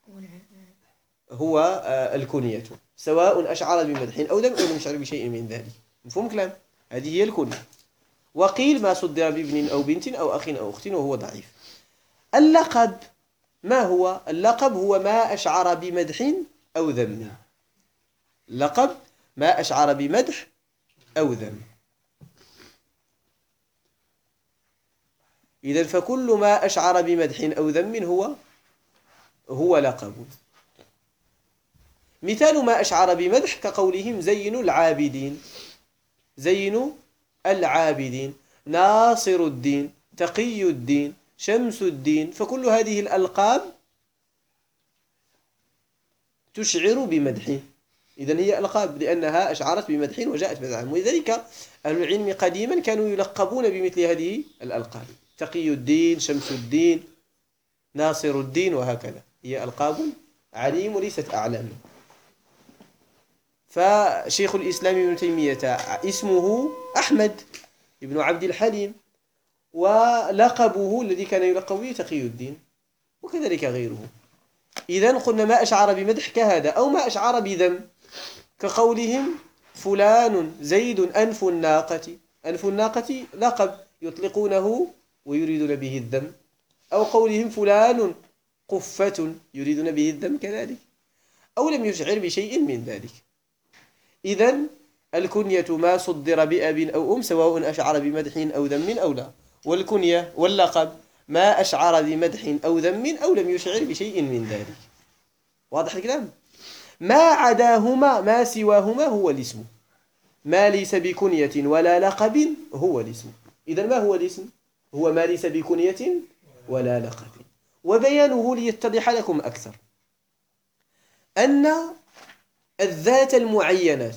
هو الكنية، سواء أشعر بمدح أو لم يشعر بشيء من ذلك. مفهوم كلام؟ هذه هي الكنية. وقيل ما صدر بابن أو بنت أو أخ أو أخت، وهو ضعيف. اللقب ما هو؟ اللقب هو ما أشعر بمدح أو ذم. اللقب ما أشعر بمدح أو ذم. إذن فكل ما أشعر بمدح أو ذم هو لقب. مثال ما أشعر بمدح كقولهم زين العابدين، زين العابدين، ناصر الدين، تقي الدين، شمس الدين، فكل هذه الألقاب تشعر بمدح. إذن هي ألقاب لأنها أشعرت بمدح وجاءت بدعا، ولذلك أهل العلم قديما كانوا يلقبون بمثل هذه الألقاب: تقي الدين، شمس الدين، ناصر الدين، وهكذا. هي ألقاب عليم وليست أعلام. فشيخ الإسلام ابن تيمية اسمه أحمد ابن عبد الحليم، ولقبه الذي كان يلقب به تقي الدين، وكذلك غيره. إذن قلنا ما أشعر بمدح كهذا، أو ما أشعر بذم كقولهم فلان زيد أنف الناقة. أنف الناقة لقب يطلقونه ويريدون به الذم، أو قولهم فلان قفة يريدون به الذم كذلك، أو لم يشعر بشيء من ذلك. إذن الكنية ما صدر بأب أو أم سواء أشعر بمدح أو ذم أو لا، والكنية واللقب ما أشعر بمدح أو ذم أو لم يشعر بشيء من ذلك. واضح الكلام؟ ما عداهما، ما سواهما هو الاسم. ما ليس بكنية ولا لقب هو الاسم. إذن ما هو الاسم؟ هو ما ليس بكنية ولا لقب. وبيانه ليتضح لكم أكثر أن الذات المعينة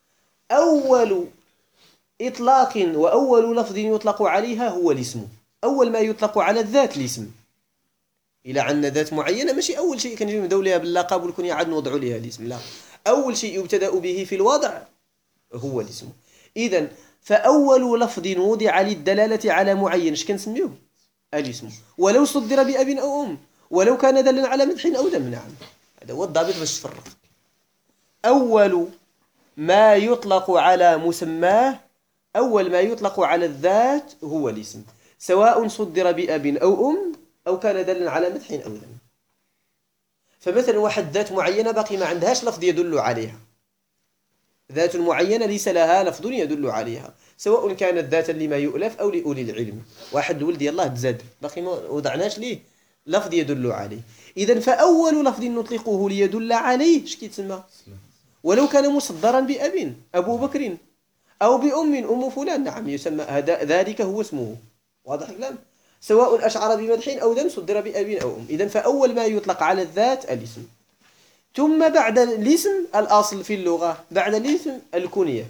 أول إطلاق وأول لفظ يطلق عليها هو الاسم. أول ما يطلق على الذات الاسم، إلى عندنا ذات معينة ماشي أول شيء كنجيو نبداو ليها باللقب والكنية عاد نوضعوا ليها الاسم، لا، أول شيء يبتدأ به في الوضع هو الاسم. إذن فأول لفظ وضع للدلالة على معين اش كنسميوه؟ الاسم، ولو صدر بأب أو أم، ولو كان دلا على مدح أو ذم. نعم، هذا هو الضابط باش تفرق. أول ما يطلق على مسماه، أول ما يطلق على الذات هو الاسم، سواء صدر بأب أو أم أو كان دلا على مدح أو ذم. فمثلا واحد ذات معينة باقي ما عندهاش لفظ يدل عليها، ذات معينة ليس لها لفظ يدل عليها، سواء كانت ذاتا لما يؤلف أو لأولي العلم. واحد ولد يلاه تزاد باقي ما وضعناش ليه لفظ يدل عليه. إذن فأول لفظ نطلقه ليدل عليه اش كيتسمى؟ ولو كان مصدرا بأب، أبو بكر، أو بأم، أم فلان، نعم يسمى ذلك هو اسمه. واضح الكلام؟ سواء أشعر بمدح أو ذم صدر بأب أو أم. إذن فأول ما يطلق على الذات الاسم، ثم بعد الاسم الأصل في اللغة، بعد الاسم الكنية.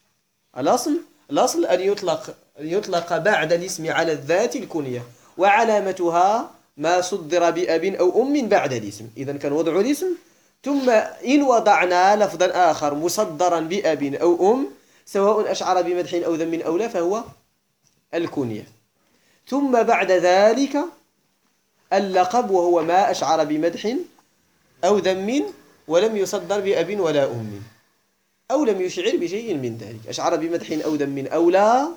الأصل أن يطلق بعد الاسم على الذات الكنية، وعلامتها ما صدر بأب أو أم بعد الاسم. إذن كان وضع الاسم، ثم إن وضعنا لفظا آخر مصدرا بأب أو أم سواء أشعر بمدح أو ذم أو لا فهو الكنية. ثم بعد ذلك اللقب، وهو ما أشعر بمدح أو ذم ولم يصدر بأب ولا أم، أو لم يشعر بشيء من ذلك، أشعر بمدح أو ذم أو لا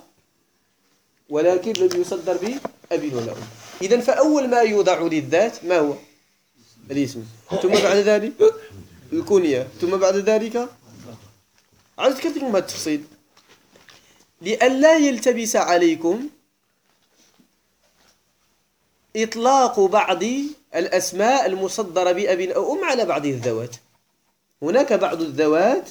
ولكن لم يصدر بأب ولا أم. إذن فأول ما يوضع للذات ما هو؟ الاسم، ثم بعد ذلك الكنية، ثم بعد ذلك عرفت كثير من التفصيل لئلا يلتبس عليكم إطلاق بعض الأسماء المصدرة بأب أو أم على بعض الذوات. هناك بعض الذوات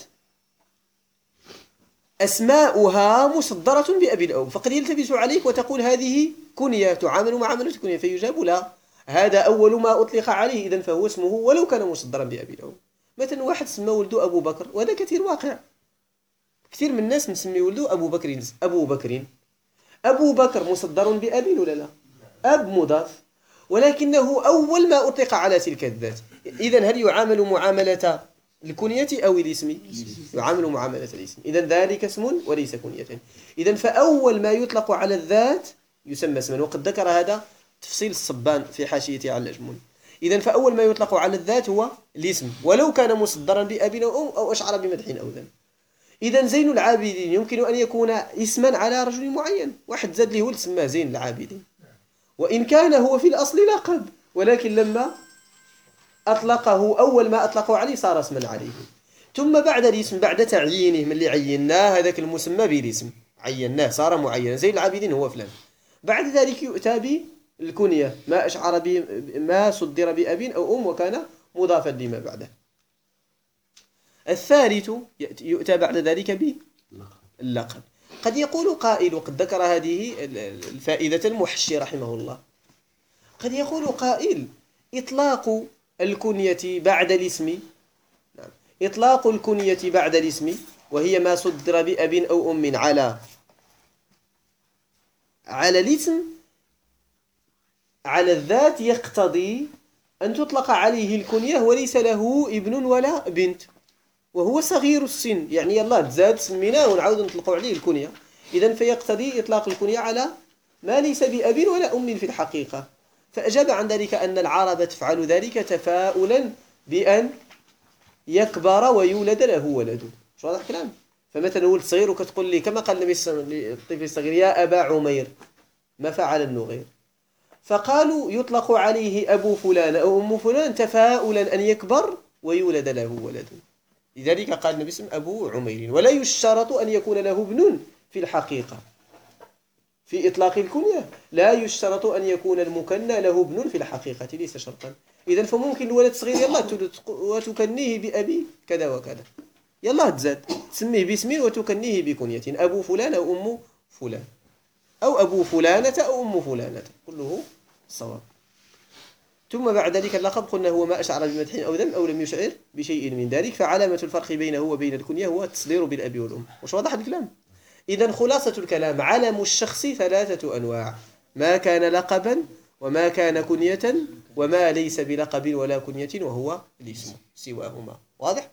أسماؤها مصدرة بأب أو أم، فقد يلتبس عليك وتقول هذه كنية تعامل معاملة كنية، فيجاب لا، هذا أول ما أطلق عليه إذن فهو اسمه ولو كان مصدرا بأب أو أم. مثلا واحد سمى ولده أبو بكر، وهذا كثير واقع، كثير من الناس نسمي ولده أبو بكر. أبو بكر مصدر بأب ولا لا؟ أب مضاف، ولكنه أول ما أطلق على تلك الذات. إذن هل يعامل معاملة الكنية أو الاسم؟ يعامل معاملة الاسم. إذن ذلك اسم وليس كنية. إذن فأول ما يطلق على الذات يسمى اسما، وقد ذكر هذا تفصيل الصبان في حاشيته على الأجمل. إذن فأول ما يطلق على الذات هو الاسم ولو كان مصدرا بأب أو أم أو أشعر بمدح أو ذم. إذن زين العابدين يمكن أن يكون اسما على رجل معين، واحد زاد له ولد سماه زين العابدين، وإن كان هو في الأصل لقب، ولكن لما أطلقه أول ما أطلقه عليه صار اسما عليه. ثم بعد الاسم، بعد تعيينه، من اللي عيناه هذاك المسمى بالاسم، عيناه صار معينا، زين العابدين هو فلان. بعد ذلك يؤتى بالكنية ما أشعر ما صدر بأب أو وكان مضافا لما بعده. الثالث يؤتى بعد ذلك باللقب. قد يقول قائل، وقد ذكر هذه الفائدة المحشي رحمه الله، قد يقول قائل: إطلاق الكنية بعد الاسم، إطلاق الكنية بعد الاسم وهي ما صدر بأب أو على الاسم على الذات يقتضي أن تطلق عليه الكنية وليس له ابن ولا بنت وهو صغير السن، يعني يلا تزاد سميناه ونعود نطلقوا عليه الكنية. إذن فيقتضي إطلاق الكنية على ما ليس بأب ولا أم في الحقيقة. فأجاب عن ذلك أن العرب تفعل ذلك تفاؤلا بأن يكبر ويولد له ولد. شو هذا الكلام؟ فمثلا ولد صغير وكتقول لي كما قال النبي للطفل الصغير: يا أبا عمير، ما فعل النغير؟ فقالوا يطلق عليه أبو فلان أو أم فلان تفاؤلا أن يكبر ويولد له ولد، لذلك قال النبي صلى الله عليه وسلم أبو عمير. ولا يشترط أن يكون له ابن في الحقيقة. في إطلاق الكنية لا يشترط أن يكون المكنى له ابن في الحقيقة، ليس شرطا. إذن فممكن الولد صغير يلا وتكنيه بأبي كذا وكذا، يلا تزاد تسميه باسم وتكنيه بكنية: أبو فلان أو أم فلان، أو أبو فلانة أو أم فلانة، كله صواب. ثم بعد ذلك اللقب قلنا هو ما أشعر بمدح أو ذم أو لم يشعر بشيء من ذلك. فعلامة الفرق بينه وبين الكنية هو التصدير بالأب والأم. وش واضح الكلام؟ إذن خلاصة الكلام: علم الشخص 3 أنواع: ما كان لقبا، وما كان كنية، وما ليس بلقب ولا كنية وهو الاسم سواهما. واضح؟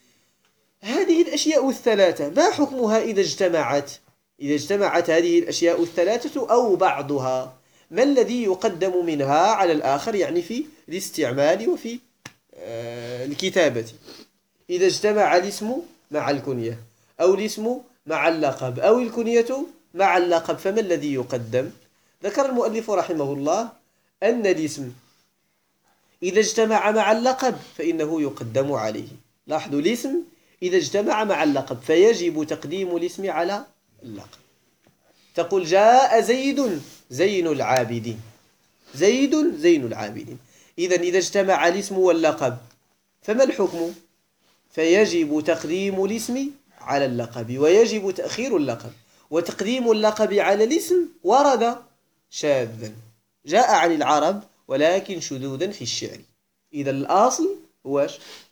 هذه الأشياء الثلاثة ما حكمها إذا اجتمعت؟ إذا اجتمعت هذه الأشياء الثلاثة أو بعضها، ما الذي يقدم منها على الآخر، يعني في الاستعمال وفي الكتابة؟ إذا اجتمع الاسم مع الكنية، أو الاسم مع اللقب، أو الكنية مع اللقب، فما الذي يقدم؟ ذكر المؤلف رحمه الله أن الاسم إذا اجتمع مع اللقب فإنه يقدم عليه. لاحظوا، الاسم إذا اجتمع مع اللقب فيجب تقديم الاسم على اللقب. تقول: جاء زيد زين العابدين، زيد زين العابدين. إذن إذا اجتمع الاسم واللقب فما الحكم؟ فيجب تقديم الاسم على اللقب ويجب تأخير اللقب. وتقديم اللقب على الاسم ورد شاذا، جاء عن العرب ولكن شذوذا في الشعر. إذا الأصل هو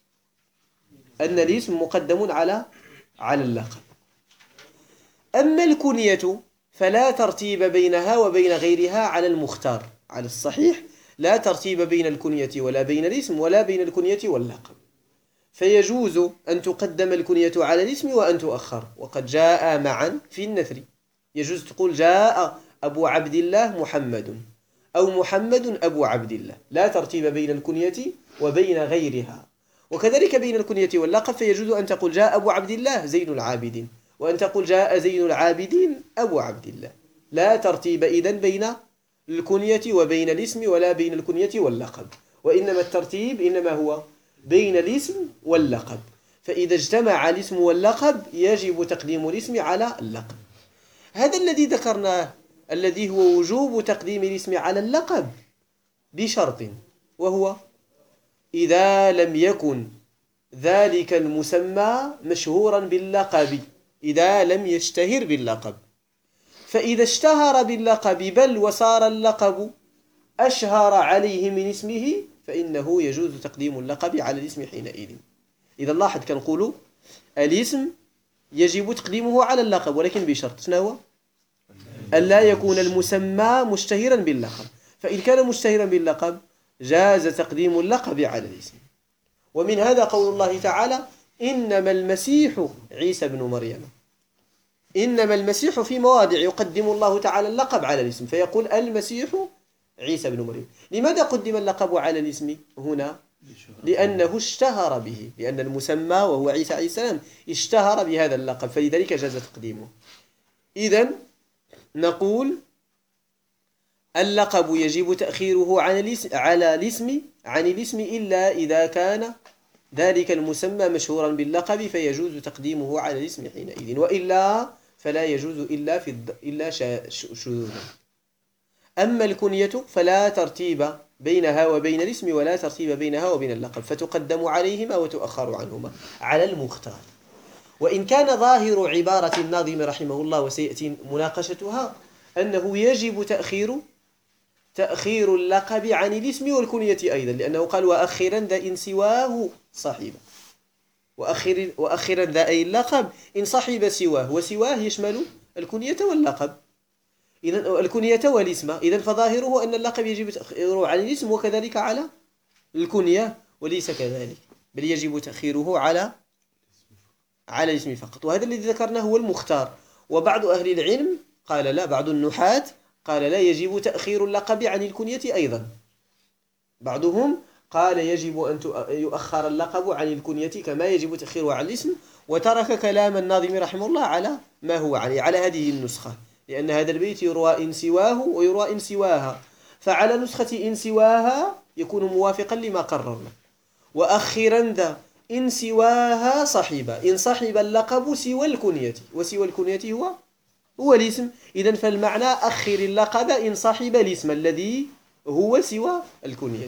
أن الاسم مقدم على اللقب. أما الكنية فلا ترتيب بينها وبين غيرها على المختار، على الصحيح لا ترتيب بين الكنية ولا بين الاسم ولا بين الكنية واللقب، فيجوز أن تقدم الكنية على الاسم وأن تؤخر، وقد جاء معا في النثر. يجوز تقول: جاء أبو عبد الله محمد، أو محمد أبو عبد الله، لا ترتيب بين الكنية وبين غيرها. وكذلك بين الكنية واللقب، فيجوز أن تقول: جاء أبو عبد الله زين العابدين، وأن تقول: جاء زين العابدين أبو عبد الله. لا ترتيب إذن بين الكنية وبين الاسم ولا بين الكنية واللقب، وإنما الترتيب إنما هو بين الاسم واللقب. فإذا اجتمع الاسم واللقب يجب تقديم الاسم على اللقب. هذا الذي ذكرناه الذي هو وجوب تقديم الاسم على اللقب بشرط، وهو إذا لم يكن ذلك المسمى مشهورا باللقب، إذا لم يشتهر باللقب. فإذا اشتهر باللقب بل وصار اللقب أشهر عليه من اسمه فإنه يجوز تقديم اللقب على الاسم حينئذ. إذا لاحظ كنقولوا الاسم يجب تقديمه على اللقب، ولكن بشرط. شنو هو؟ ألا يكون المسمى مشتهرا باللقب. فإن كان مشتهرا باللقب جاز تقديم اللقب على الاسم. ومن هذا قول الله تعالى: إنما المسيح عيسى بن مريم. إنما المسيح في مواضع يقدم الله تعالى اللقب على الاسم، فيقول المسيح عيسى بن مريم. لماذا قدم اللقب على الاسم هنا؟ لأنه اشتهر به، لأن المسمى وهو عيسى عليه السلام اشتهر بهذا اللقب، فلذلك جاز تقديمه. إذن نقول اللقب يجب تأخيره على الاسم إلا إذا كان ذلك المسمى مشهورا باللقب، فيجوز تقديمه على الاسم حينئذ، وإلا فلا يجوز إلا شذوذا. أما الكنية فلا ترتيب بينها وبين الاسم ولا ترتيب بينها وبين اللقب، فتقدم عليهما وتؤخر عنهما على المختار. وإن كان ظاهر عبارة الناظم رحمه الله وسيأتي مناقشتها أنه يجب تأخير اللقب عن الاسم والكنية أيضا، لأنه قال وأخرا ذا إن سواه صاحبا، وأخرا ذا أي اللقب إن صحب سواه، وسواه يشمل الكنية واللقب، إذن الكنية والاسم، إذن فظاهره أن اللقب يجب تأخيره عن الاسم وكذلك على الكنية، وليس كذلك، بل يجب تأخيره على الاسم فقط. وهذا الذي ذكرناه هو المختار. وبعض أهل العلم قال لا، بعض النحاة قال لا، يجب تأخير اللقب عن الكنية أيضا. بعضهم قال يجب أن يؤخر اللقب عن الكنية كما يجب تأخيره عن الاسم، وترك كلام الناظم رحمه الله على ما هو على هذه النسخة، لأن هذا البيت يروى إن سواه ويروى إن سواها، فعلى نسخة إن سواها يكون موافقا لما قررنا. وأخرا ذا إن سواها صحيبا، إن صحب اللقب سوى الكنية، وسوى الكنية هو الاسم، إذن فالمعنى أخر اللقب إن صحب الاسم الذي هو سوى الكنية.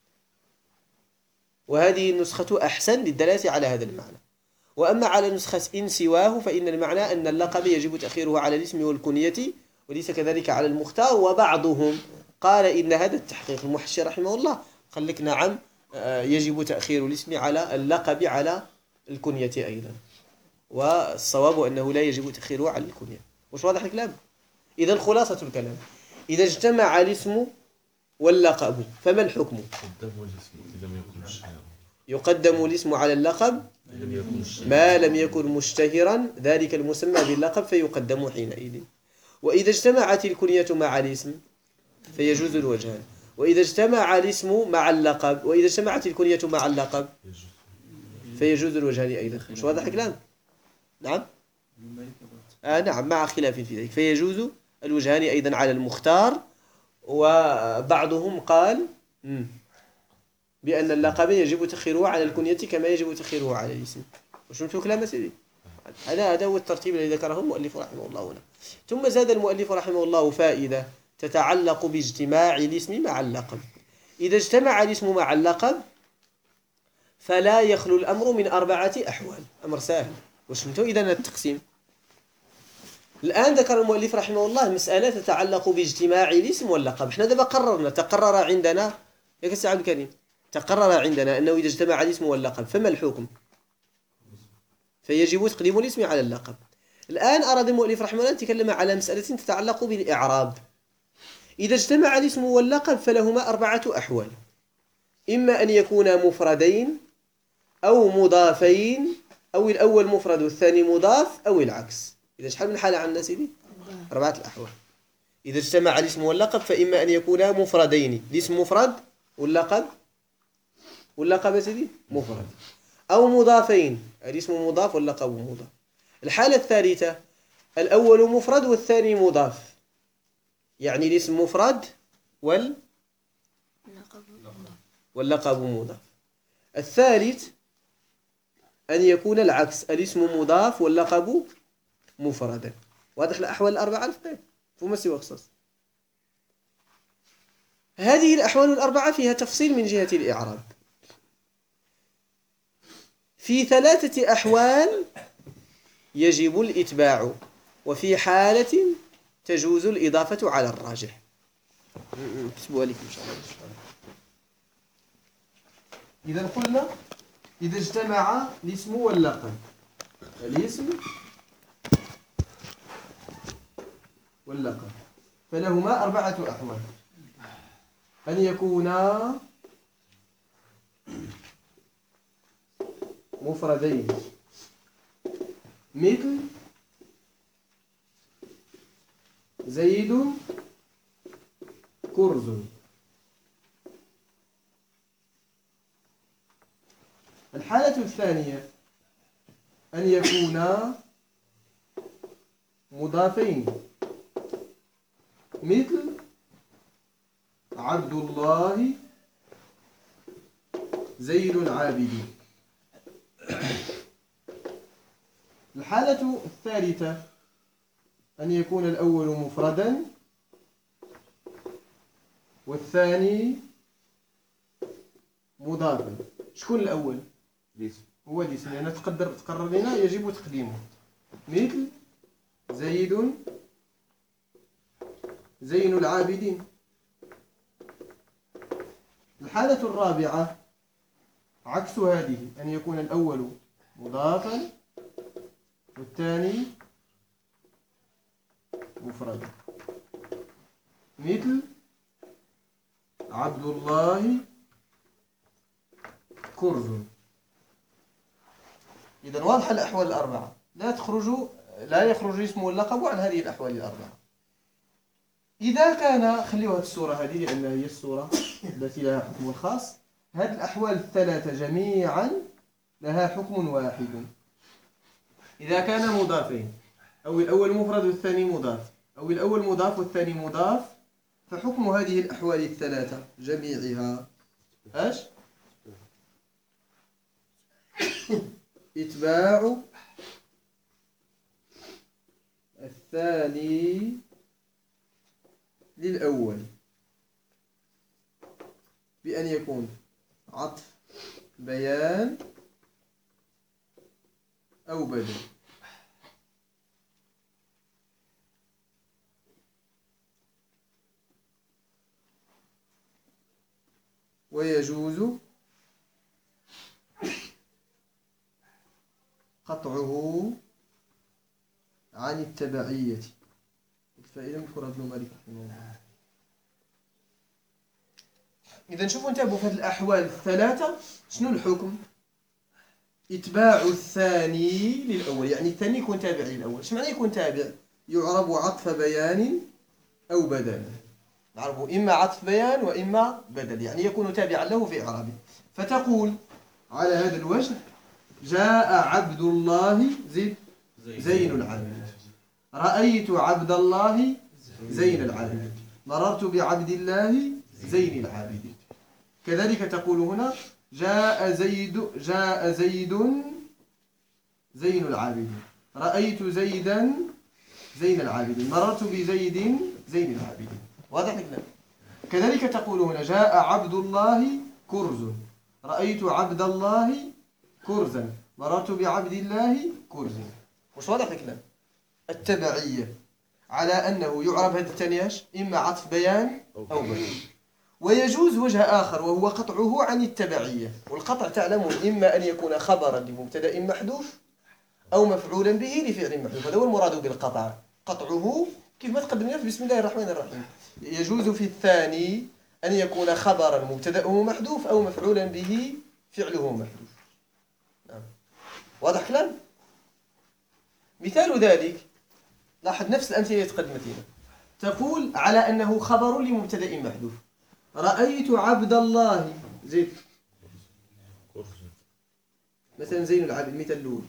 وهذه النسخة أحسن للدلالة على هذا المعنى. وأما على نسخة إن سواه فإن المعنى أن اللقب يجب تأخيره على الاسم والكنية وليس كذلك على المختار. وبعضهم قال إن هذا التحقيق، المحشي رحمه الله قال لك نعم، يجب تأخير الاسم على اللقب على الكنية أيضا، والصواب أنه لا يجب تأخيره على الكنية. وش واضح الكلام؟ إذا خلاصة الكلام، إذا اجتمع الاسم واللقب فما الحكم؟ يقدم الاسم على اللقب ما لم يكن مشتهرا ذلك المسمى باللقب فيقدم حينئذ. وإذا اجتمعت الكنية مع الاسم فيجوز الوجهان. وإذا اجتمع الاسم مع اللقب، وإذا اجتمعت الكنية مع اللقب فيجوز الوجهان أيضا. مش واضح الكلام؟ نعم؟ نعم، مع خلاف في ذلك، فيجوز الوجهان أيضا على المختار. وبعضهم قال بأن اللقب يجب تأخيره على الكنية كما يجب تأخيره على الاسم. وشنو كلام سيدي؟ هذا هو الترتيب الذي ذكره المؤلف رحمه الله هنا. ثم زاد المؤلف رحمه الله فائدة تتعلق باجتماع الاسم مع اللقب. إذا اجتمع الاسم مع اللقب فلا يخلو الأمر من 4 أحوال. أمر سهل. وشنو إذن التقسيم؟ الآن ذكر المؤلف رحمه الله مسألة تتعلق باجتماع الاسم واللقب. احنا دابا تقرر عندنا يا سي عبد الكريم، تقرر عندنا أنه إذا اجتمع الاسم واللقب فما الحكم؟ فيجب تقديم الاسم على اللقب. الآن أراد المؤلف رحمه الله أن يتكلم على مسألة تتعلق بالإعراب. إذا اجتمع الاسم واللقب فلهما 4 أحوال، إما أن يكونا مفردين أو مضافين، أو الأول مفرد والثاني مضاف، أو العكس. إذا شحال من حالة عندنا سيدي؟ 4 الأحوال. إذا اجتمع الاسم واللقب فإما أن يكونا مفردين، الاسم مفرد واللقب سيدي مفرد، أو مضافين، الاسم مضاف واللقب مضاف. الحالة الثالثة الأول مفرد والثاني مضاف، يعني الاسم مفرد واللقب مضاف. الثالث أن يكون العكس، الاسم مضاف واللقب مفردا. واضح الأحوال 4 فما سوى اختصاص. هذه الأحوال 4 فيها تفصيل من جهة الإعراب. في 3 أحوال يجب الإتباع، وفي حالة تجوز الإضافة على الراجح. اكتبوها لكم إن شاء الله. إذا قلنا إذا اجتمع الاسم واللقب، الاسم واللقب فلهما 4 أحوال: أن يكونا مفردين مثل زيد كرز. الحالة الثانية أن يكونا مضافين مثل عبد الله زيد العابدين. الحالة الثالثة أن يكون الأول مفردا والثاني مضافا. شكون الأول؟ هو الاسم، لأن تقرر لنا يجب تقديمه، مثل زيد زين العابدين. الحالة الرابعة عكس هذه، أن يكون الأول مضافا والثاني مفردا، مثل عبد الله كرز. إذا واضح الأحوال الأربعة، لا يخرج اسمه واللقب عن هذه الأحوال الأربعة. إذا كان، خليوها الصورة هذه لأنها هي الصورة التي لها حكم الخاص. هذه الأحوال الثلاثة جميعا لها حكم واحد. إذا كان مضافين، أو الأول مفرد والثاني مضاف، أو الأول مضاف والثاني مضاف، فحكم هذه الأحوال الثلاثة جميعها ايش؟ إتباع الثاني للأول بأن يكون عطف بيان أو بدل. ويجوز قطعه عن التبعية. الفائدة من فرد مالك رحمه الله. إذا شوفوا انتبهوا في هذه الأحوال الثلاثة شنو الحكم؟ إتباع الثاني للأول، يعني الثاني يكون تابع للأول. ايش معنى يكون تابع؟ يعرب عطف بيان أو بدل. نعرفه إما عطف بيان وإما بدل، يعني يكون تابعا له في إعرابه. فتقول على هذا الوجه: جاء عبد الله زين العابدين، رأيت عبد الله زين العابدين، مررت بعبد الله زين العابدين. كذلك تقول هنا: جاء زيد زين العابدين، رأيت زيدا زين العابدين، مررت بزيد زين العابدين. واضح لك؟ كذلك تقول هنا: جاء عبد الله كرز، رأيت عبد الله كرزا، مررت بعبد الله كرز. وش واضح لك؟ التبعية على أنه يعرب هذا الثاني إما عطف بيان أو بدل. ويجوز وجه آخر وهو قطعه عن التبعية. والقطع تعلمون إما أن يكون خبرا لمبتدأ محذوف أو مفعولا به لفعل محذوف. هذا هو المراد بالقطع. قطعه كيف ما تقدمنا في بسم الله الرحمن الرحيم. يجوز في الثاني أن يكون خبرا مبتدأه محذوف أو مفعولا به فعله محذوف. نعم. واضح كلام؟ مثال ذلك، لاحظ نفس الأمثلة التي تقدمت لنا. تقول على أنه خبر لمبتدأ محذوف: رأيت عبد الله زيد مثلا زين العابد. مثال الأول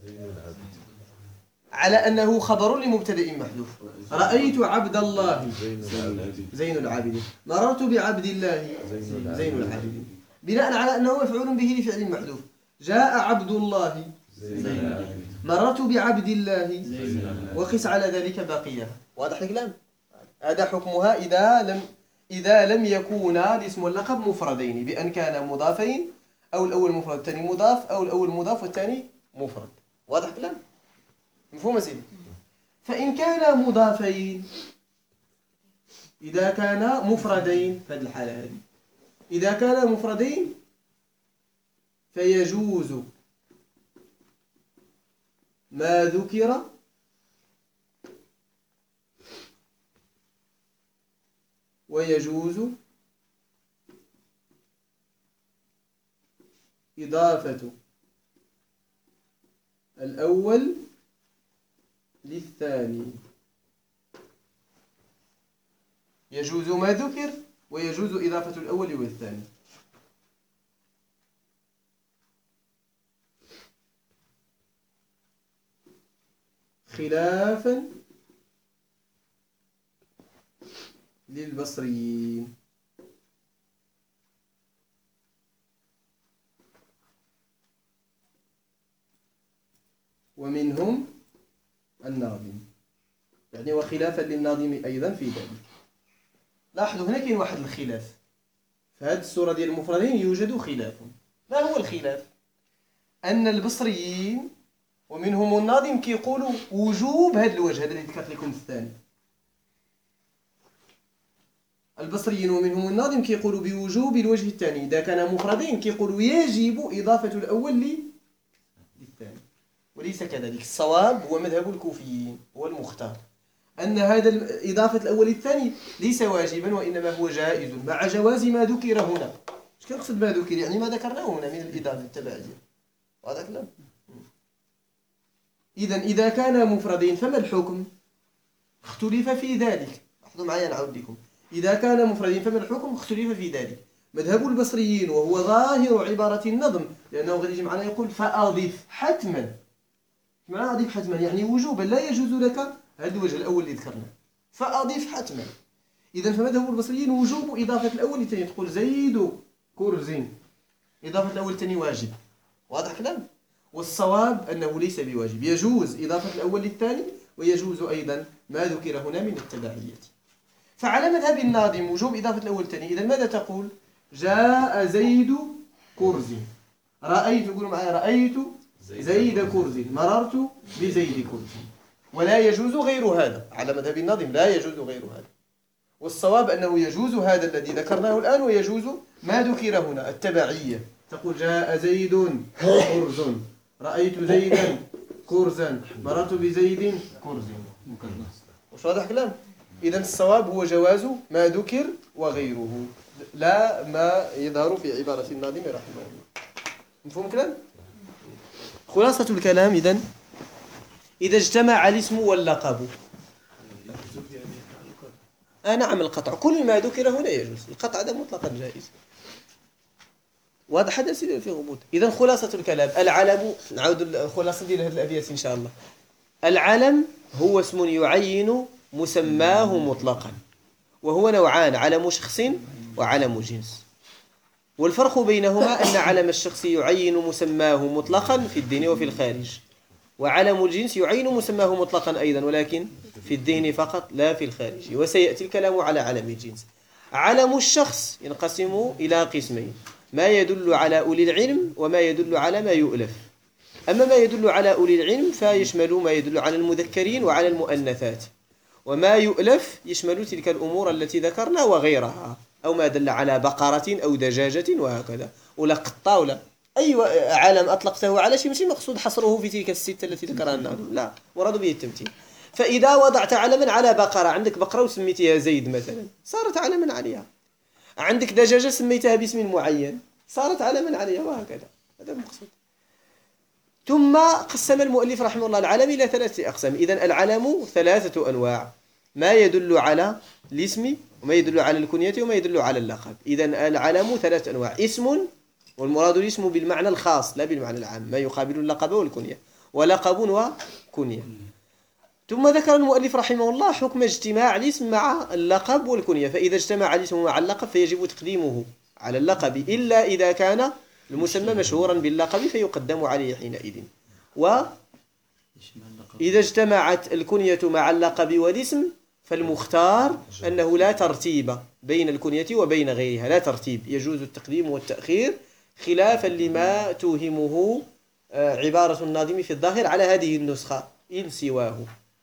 على أنه خبر لمبتدأ محذوف: رأيت عبد الله زين العابدين، مررت بعبد الله زين العابدين. بناء على أنه مفعول به لفعل محذوف. جاء عبد الله، مررت بعبد الله، وقس على ذلك بقية. واضح الكلام؟ هذا حكمها إذا لم يكونا الاسم واللقب مفردين، بأن كان مضافين، أو الأول مفرد والثاني مضاف، أو الأول مضاف والثاني مفرد. واضح الكلام؟ مفهوم سيدي؟ فإن كان مضافين، إذا كان مفردين في هذه الحالة هذه، إذا كان مفردين فيجوز ما ذكر ويجوز إضافة الأول للثاني. يجوز ما ذكر ويجوز إضافة الأول والثاني. خلافا للبصريين. ومنهم الناظم، يعني وخلافا للناظم أيضا في ذلك. لاحظوا هنا كاين واحد الخلاف في هذه الصورة ديال المفردين، يوجد خلاف. ما هو الخلاف؟ أن البصريين ومنهم الناظم كيقولوا وجوب هذا الوجه هذا اللي ذكرت لكم الثاني. البصريين ومنهم الناظم كيقولوا بوجوب الوجه الثاني، إذا كان مفردين كيقولوا يجب إضافة الأول للثاني، وليس كذلك. الصواب هو مذهب الكوفيين هو المختار، أن هذا إضافة الأول للثاني ليس واجبا وإنما هو جائز مع جواز ما ذكر هنا. اش كنقصد ما ذكر؟ يعني ما ذكرناه هنا من الإضافة التبعية. هذا كلام. إذا كان مفردين فما الحكم؟ اختلف في ذلك. لاحظوا معايا نعاود لكم. إذا كان مفردين فما الحكم؟ اختلف في ذلك. مذهب البصريين وهو ظاهر عبارة النظم، لأنه غادي يجي معنا يقول فأضف حتما. معنى أضف حتما يعني وجوبا، لا يجوز لك هذا الوجه الأول اللي ذكرناه، فأضف حتما. إذا فمذهب البصريين وجوب إضافة الأول للثاني. تقول زيد كرز، إضافة الأول للثاني واجب. واضح كلام؟ والصواب أنه ليس بواجب، يجوز إضافة الأول للثاني ويجوز أيضا ما ذكر هنا من التبعية. فعلى مذهب الناظم وجوب إضافة الأول للثاني. إذا ماذا تقول؟ جاء زيد كرز، رأيت، قولوا معي، رأيت زيد كرز، مررت بزيد كرز. ولا يجوز غير هذا على مذهب الناظم، لا يجوز غير هذا. والصواب أنه يجوز هذا الذي ذكرناه الآن ويجوز ما ذكر هنا التبعية. تقول جاء زيد كرز، رأيت زيدا كرزا، مررت بزيد كرز. وش واضح كلام؟ إذن الصواب هو جواز ما ذكر وغيره، لا ما يظهر في عبارة الناظم رحمه الله. مفهوم كلام؟ خلاصة الكلام إذا اجتمع الاسم واللقب. نعم القطع، كل ما ذكر هنا يجوز، القطع هذا مطلقا جائز. وهذا حدث في غموض. إذا خلاصة الكلام، العلم، نعود الخلاصة ديال هذه الأبيات إن شاء الله. العلم هو اسم يعين مسماه مطلقا، وهو نوعان: علم شخص وعلم جنس. والفرق بينهما أن علم الشخص يعين مسماه مطلقا في الدين وفي الخارج، وعلم الجنس يعين مسماه مطلقا أيضا ولكن في الدين فقط لا في الخارج. وسيأتي الكلام على علم الجنس. علم الشخص ينقسم إلى قسمين: ما يدل على أولي العلم وما يدل على ما يؤلف. أما ما يدل على أولي العلم فيشمل ما يدل على المذكرين وعلى المؤنثات، وما يؤلف يشمل تلك الأمور التي ذكرنا وغيرها، أو ما دل على بقرة أو دجاجة وهكذا، ولا قطة، ولا أي علم أطلقته على شيء ماشي مقصود حصره في تلك الستة التي ذكرها الناظم، لا، مراد به التمثيل. فإذا وضعت علما على بقرة، عندك بقرة وسميتها زيد مثلا، صارت علما عليها. عندك دجاجة سميتها باسم معين، صارت علما عليها، وهكذا. هذا المقصود. ثم قسم المؤلف رحمه الله العلم إلى 3 أقسام. إذن العلم 3 أنواع: ما يدل على الاسم وما يدل على الكنية وما يدل على اللقب. إذن العلم 3 أنواع: اسم، والمراد الاسم بالمعنى الخاص لا بالمعنى العام، ما يقابل اللقب والكنية، ولقب وكنية. ثم ذكر المؤلف رحمه الله حكم اجتماع الاسم مع اللقب والكنية. فإذا اجتمع الاسم مع اللقب فيجب تقديمه على اللقب، إلا إذا كان المسمى مشهورا باللقب فيقدم عليه حينئذ. وإذا اجتمعت الكنية مع اللقب والاسم فالمختار أنه لا ترتيب بين الكنية وبين غيرها، لا ترتيب، يجوز التقديم والتأخير خلافا لما توهمه عبارة الناظم في الظاهر على هذه النسخة إن سواه.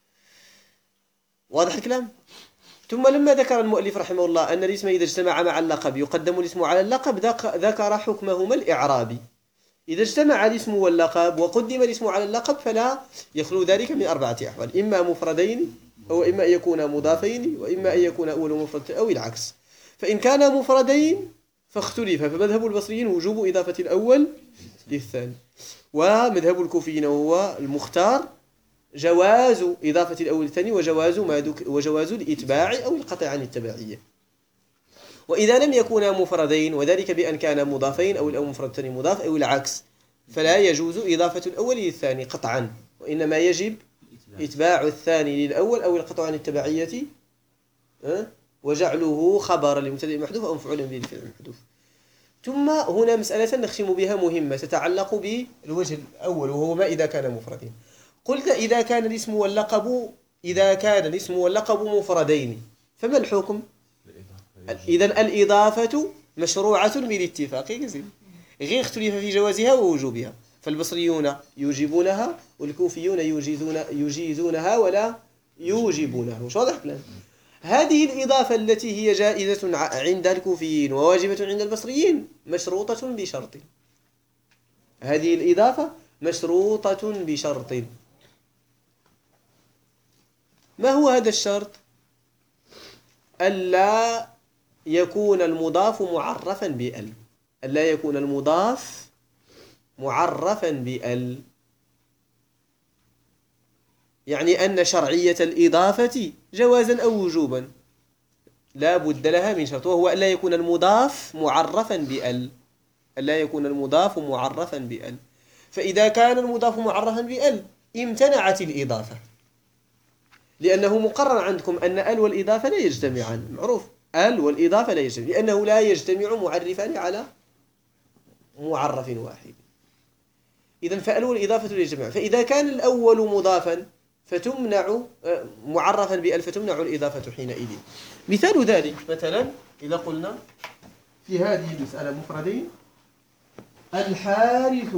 واضح الكلام؟ ثم لما ذكر المؤلف رحمه الله أن الاسم إذا اجتمع مع اللقب يقدم الاسم على اللقب، ذكر حكمهما الإعرابي. إذا اجتمع الاسم واللقب وقدم الاسم على اللقب فلا يخلو ذلك من 4 أحوال: إما مفردين، أو إما أن يكون مضافين، وإما أن يكون أول مفرد أو العكس. فإن كان مفردين فاختلف، فمذهب البصريين وجوب إضافة الأول للثاني، ومذهب الكوفيين وهو المختار جواز إضافة الأول للثاني وجواز الإتباع أو القطع عن التبعية. وإذا لم يكونا مفردين، وذلك بأن كان مضافين أو المفرد الثاني مضاف أو العكس، فلا يجوز إضافة الأول للثاني قطعا، وإنما يجب إتباع الثاني للأول أو القطع عن التبعية وجعله خبرا لمبتدأ محذوف أو مفعولا به لفعل محذوف. ثم هنا مسألة نختم بها مهمة تتعلق بالوجه الأول، وهو ما إذا كان مفردين. قلت إذا كان الاسم واللقب مفردين فما الحكم؟ إذن الإضافة مشروعة بالاتفاق، غير اختلف في جوازها ووجوبها. فالبصريون يوجبونها والكوفيون يجيزونها ولا يوجبونها. مش واضح الكلام؟ هذه الإضافة التي هي جائزة عند الكوفيين وواجبة عند البصريين مشروطة بشرط. هذه الإضافة مشروطة بشرط. ما هو هذا الشرط؟ ألا يكون المضاف معرفا بأل. ألا يكون المضاف معرفا بأل، يعني أن شرعية الإضافة جوازا أو وجوبا لا بد لها من شرط، وهو ألا يكون المضاف معرفا بأل. ألا يكون المضاف معرفا بأل. فإذا كان المضاف معرفا بأل امتنعت الإضافة، لأنه مقرر عندكم أن أل والإضافة لا يجتمعان. معروف أل والإضافة لا يجتمع، لأنه لا يجتمع معرفان على معرف واحد. إذن فأل والإضافة لا يجتمع. فإذا كان الأول مضافا فتمنع معرفا بأل فتمنع الإضافة حينئذ. مثال ذلك مثلا إذا قلنا في هذه المسألة مفردين: الحارث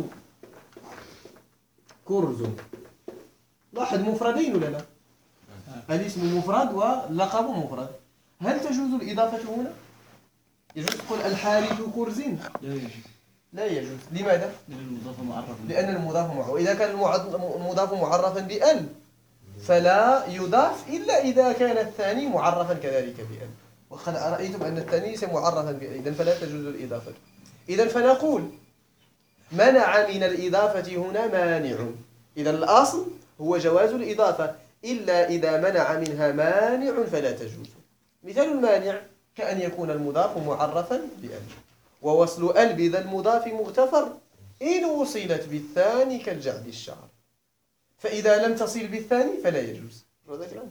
كرز. لاحظ مفردين ولا لا؟ الاسم مفرد واللقب مفرد. هل تجوز الإضافة هنا؟ يجوز تقول الحارث كرز؟ لا يجوز. لماذا؟ لأن المضاف معرف. إذا كان المضاف معرفا بأل فلا يضاف إلا إذا كان الثاني معرفا كذلك بأل. وقد رأيتم أن الثاني ليس معرفا بأل، إذن فلا تجوز الإضافة. إذن فنقول منع من الإضافة هنا مانع. إذن الأصل هو جواز الإضافة إلا إذا منع منها مانع فلا تجوز. مثال المانع كأن يكون المضاف معرفا بأل، ووصل أل بذا المضاف مغتفر إن وصلت بالثاني كالجعد الشعر، فإذا لم تصل بالثاني فلا يجوز. هذا كلام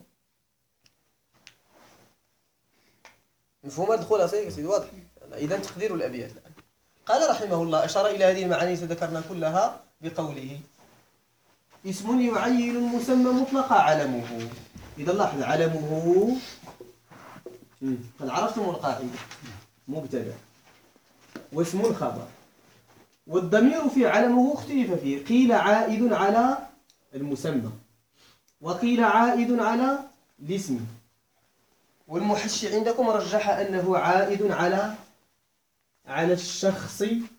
مفهوم الدخول سيدي؟ واضح. إذا تقدير الأبيات الآن. قال رحمه الله: أشار إلى هذه المعاني ذكرنا كلها بقوله: اسم يعين المسمى مطلقا علمه. إذا لاحظ علمه قد عرفتم القاعدة: مبتدأ واسم خبر، والضمير في علمه اختلف فيه، قيل عائد على المسمى وقيل عائد على الاسم، والمحشي عندكم رجح أنه عائد على الشخص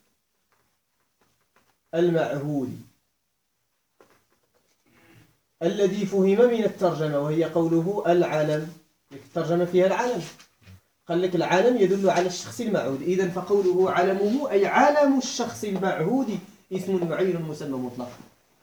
المعهود الذي فهم من الترجمة، وهي قوله العلم. الترجمة فيها العلم، قال لك العلم يدل على الشخص المعهود. إذن فقوله علمه أي علم الشخص المعهود اسم يعين المسمى مطلقا.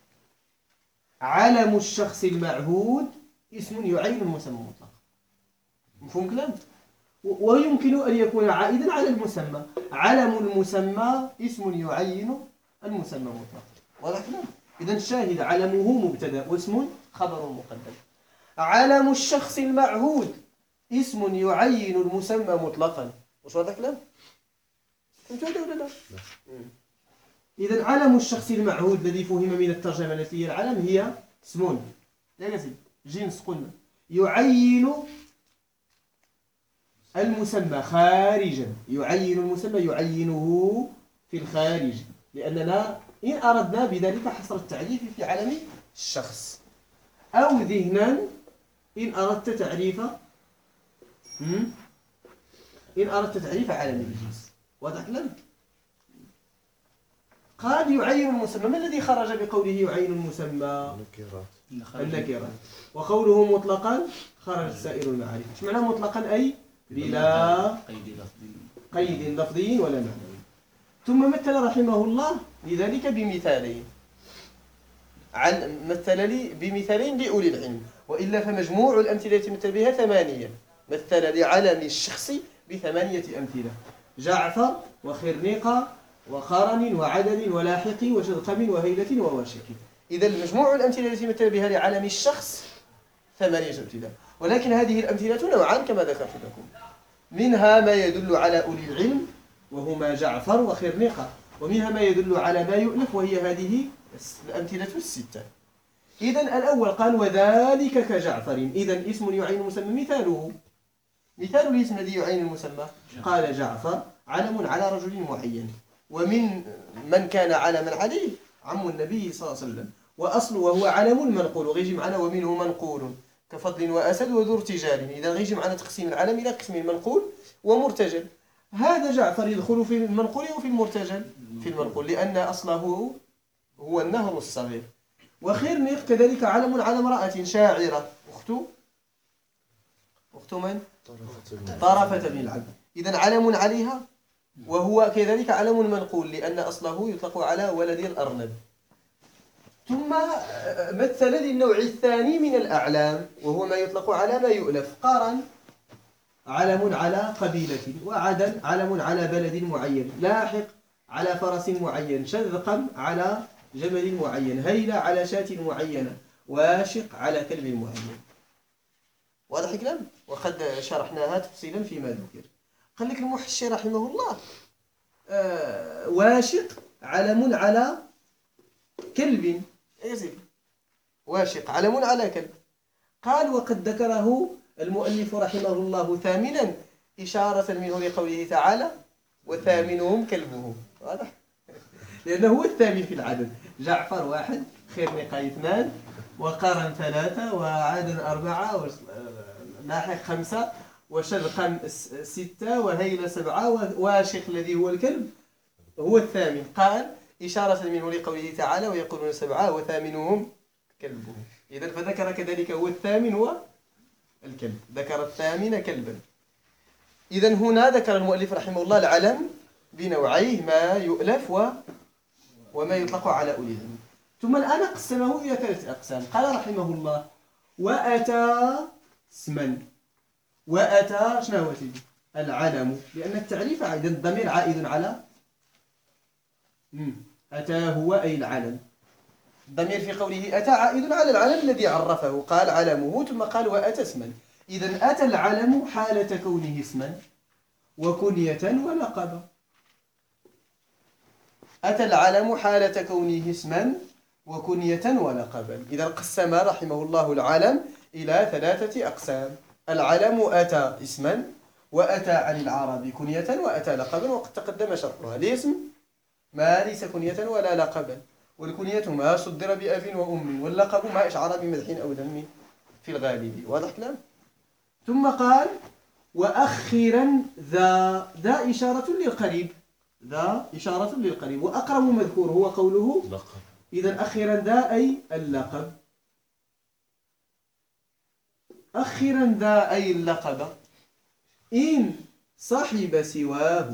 علم الشخص المعهود اسم يعين المسمى مطلقا. مفهوم كلام؟ ويمكن أن يكون عائدا على المسمى. علم المسمى اسم يعين المسمى مطلقا. واضح كلام؟ إذن الشاهد علمه مبتدأ واسم خبر مقدم. علم الشخص المعهود اسم يعين المسمى مطلقا. وش هذا كلام؟ فهمتوا هذا ولا لا؟ إذن علم الشخص المعهود الذي فهم من الترجمة التي هي العلم هي اسم جنس قلنا يعين المسمى خارجا. يعين المسمى يعينه في الخارج، لأننا إن أردنا بذلك حصر التعريف في علم الشخص، أو ذهنا إن أردت تعريف علم الجنس. واضح كلام؟ قال يعين المسمى. ما الذي خرج بقوله يعين المسمى؟ النكرات. وقوله مطلقا خرج سائر المعارف. ايش معنى مطلقا؟ أي بلا قيد لفظي ولا معنوي. ثم مثل رحمه الله لذلك بمثالين. مثل لي بمثالين لأولي العلم، وإلا فمجموع الأمثلة التي مثل بها 8. مثل لعلم الشخص ب8 أمثلة: جعفر وخرنيقة وقرن وعدد ولاحق وشذقم وهيلة وواشك. إذا مجموع الأمثلة التي مثل بها لعلم الشخص 8 أمثلة، ولكن هذه الأمثلة نوعان كما ذكرت لكم. منها ما يدل على أولي العلم وهما جعفر وخرنيقة، ومنها ما يدل على ما يؤلف وهي هذه الأمثلة 6. إذن الأول قال وذلك كجعفر. إذن اسم يعين مسمى مثاله مثال الاسم الذي يعين المسمى قال جعفر علم على رجل معين، ومن من كان علما عليه عم النبي صلى الله عليه وسلم، وأصله وهو علم منقول، وغيجي معنا ومنه منقول كفضل وأسد وذو ارتجال. إذا غيجي معنا تقسيم العلم إلى قسمين منقول ومرتجل. هذا جعفر يدخل في المنقول وفي المرتجل. في المنقول لأن أصله هو النهر الصغير. وخرنق كذلك علم على امرأة شاعرة أخت من؟ طرفة بن العبد. إذن علم عليها، وهو كذلك علم منقول لأن أصله يطلق على ولد الأرنب. ثم مثل للنوع الثاني من الأعلام، وهو ما يطلق على ما يؤلف. قارن علم على قبيلة، وعدن علم على بلد معين، لاحق على فرس معين، شذقم على جمل معين، هيلة على شاة معينة، واشق على كلب معين. واضح الكلام؟ وقد شرحناها تفصيلا فيما ذكر. قال لك المحشي رحمه الله واشق علم على كلب. يزيد واشق علم على كلب. قال وقد ذكره المؤلف رحمه الله ثامنا إشارة منه لقوله تعالى وثامنهم كلبهم. واضح؟ لأنه هو الثامن في العدد. جعفر 1، خرنقة 2، وقرن 3، وعدن 4، ولاحق 5، وشذقا 6، وهيل 7، وواشق الذي هو الكلب هو الثامن. قال إشارة منه لقوله تعالى ويقولون 7 وثامنهم كلبهم. إذن فذكر كذلك هو الثامن هو الكلب، ذكر الثامن كلبا. إذن هنا ذكر المؤلف رحمه الله العلم بنوعيه، ما يؤلف وما يطلق على أولي العلم. ثم الآن قسمه إلى 3 أقسام. قال رحمه الله وأتى اسما. وأتى شنو هو سيدي؟ العلم، لأن التعريف عائد الضمير عائد على أتى هو أي العلم. الضمير في قوله أتى عائد على العلم الذي عرفه، قال علمه ثم قال وأتى اسما. إذن أتى العلم حالة كونه اسما وكنية ولقبا. أتى العلم حالة كونه اسما وكنية ولقبا. إذا قسم رحمه الله العلم إلى 3 أقسام. العلم أتى اسما، وأتى عن العرب كنية، وأتى لقبا، وقد تقدم شرحها. الاسم ما ليس كنية ولا لقبا، والكنية ما صدر بأب وأم، واللقب ما إشعر بمدح أو ذم في الغالب. واضح كلام؟ ثم قال وأخرا ذا إشارة للقريب، ذا إشارة للقريب، وأقرب مذكور هو قوله لقب. إذن أخرا ذا أي اللقب، أخرا ذا أي اللقب إن صحب سواه.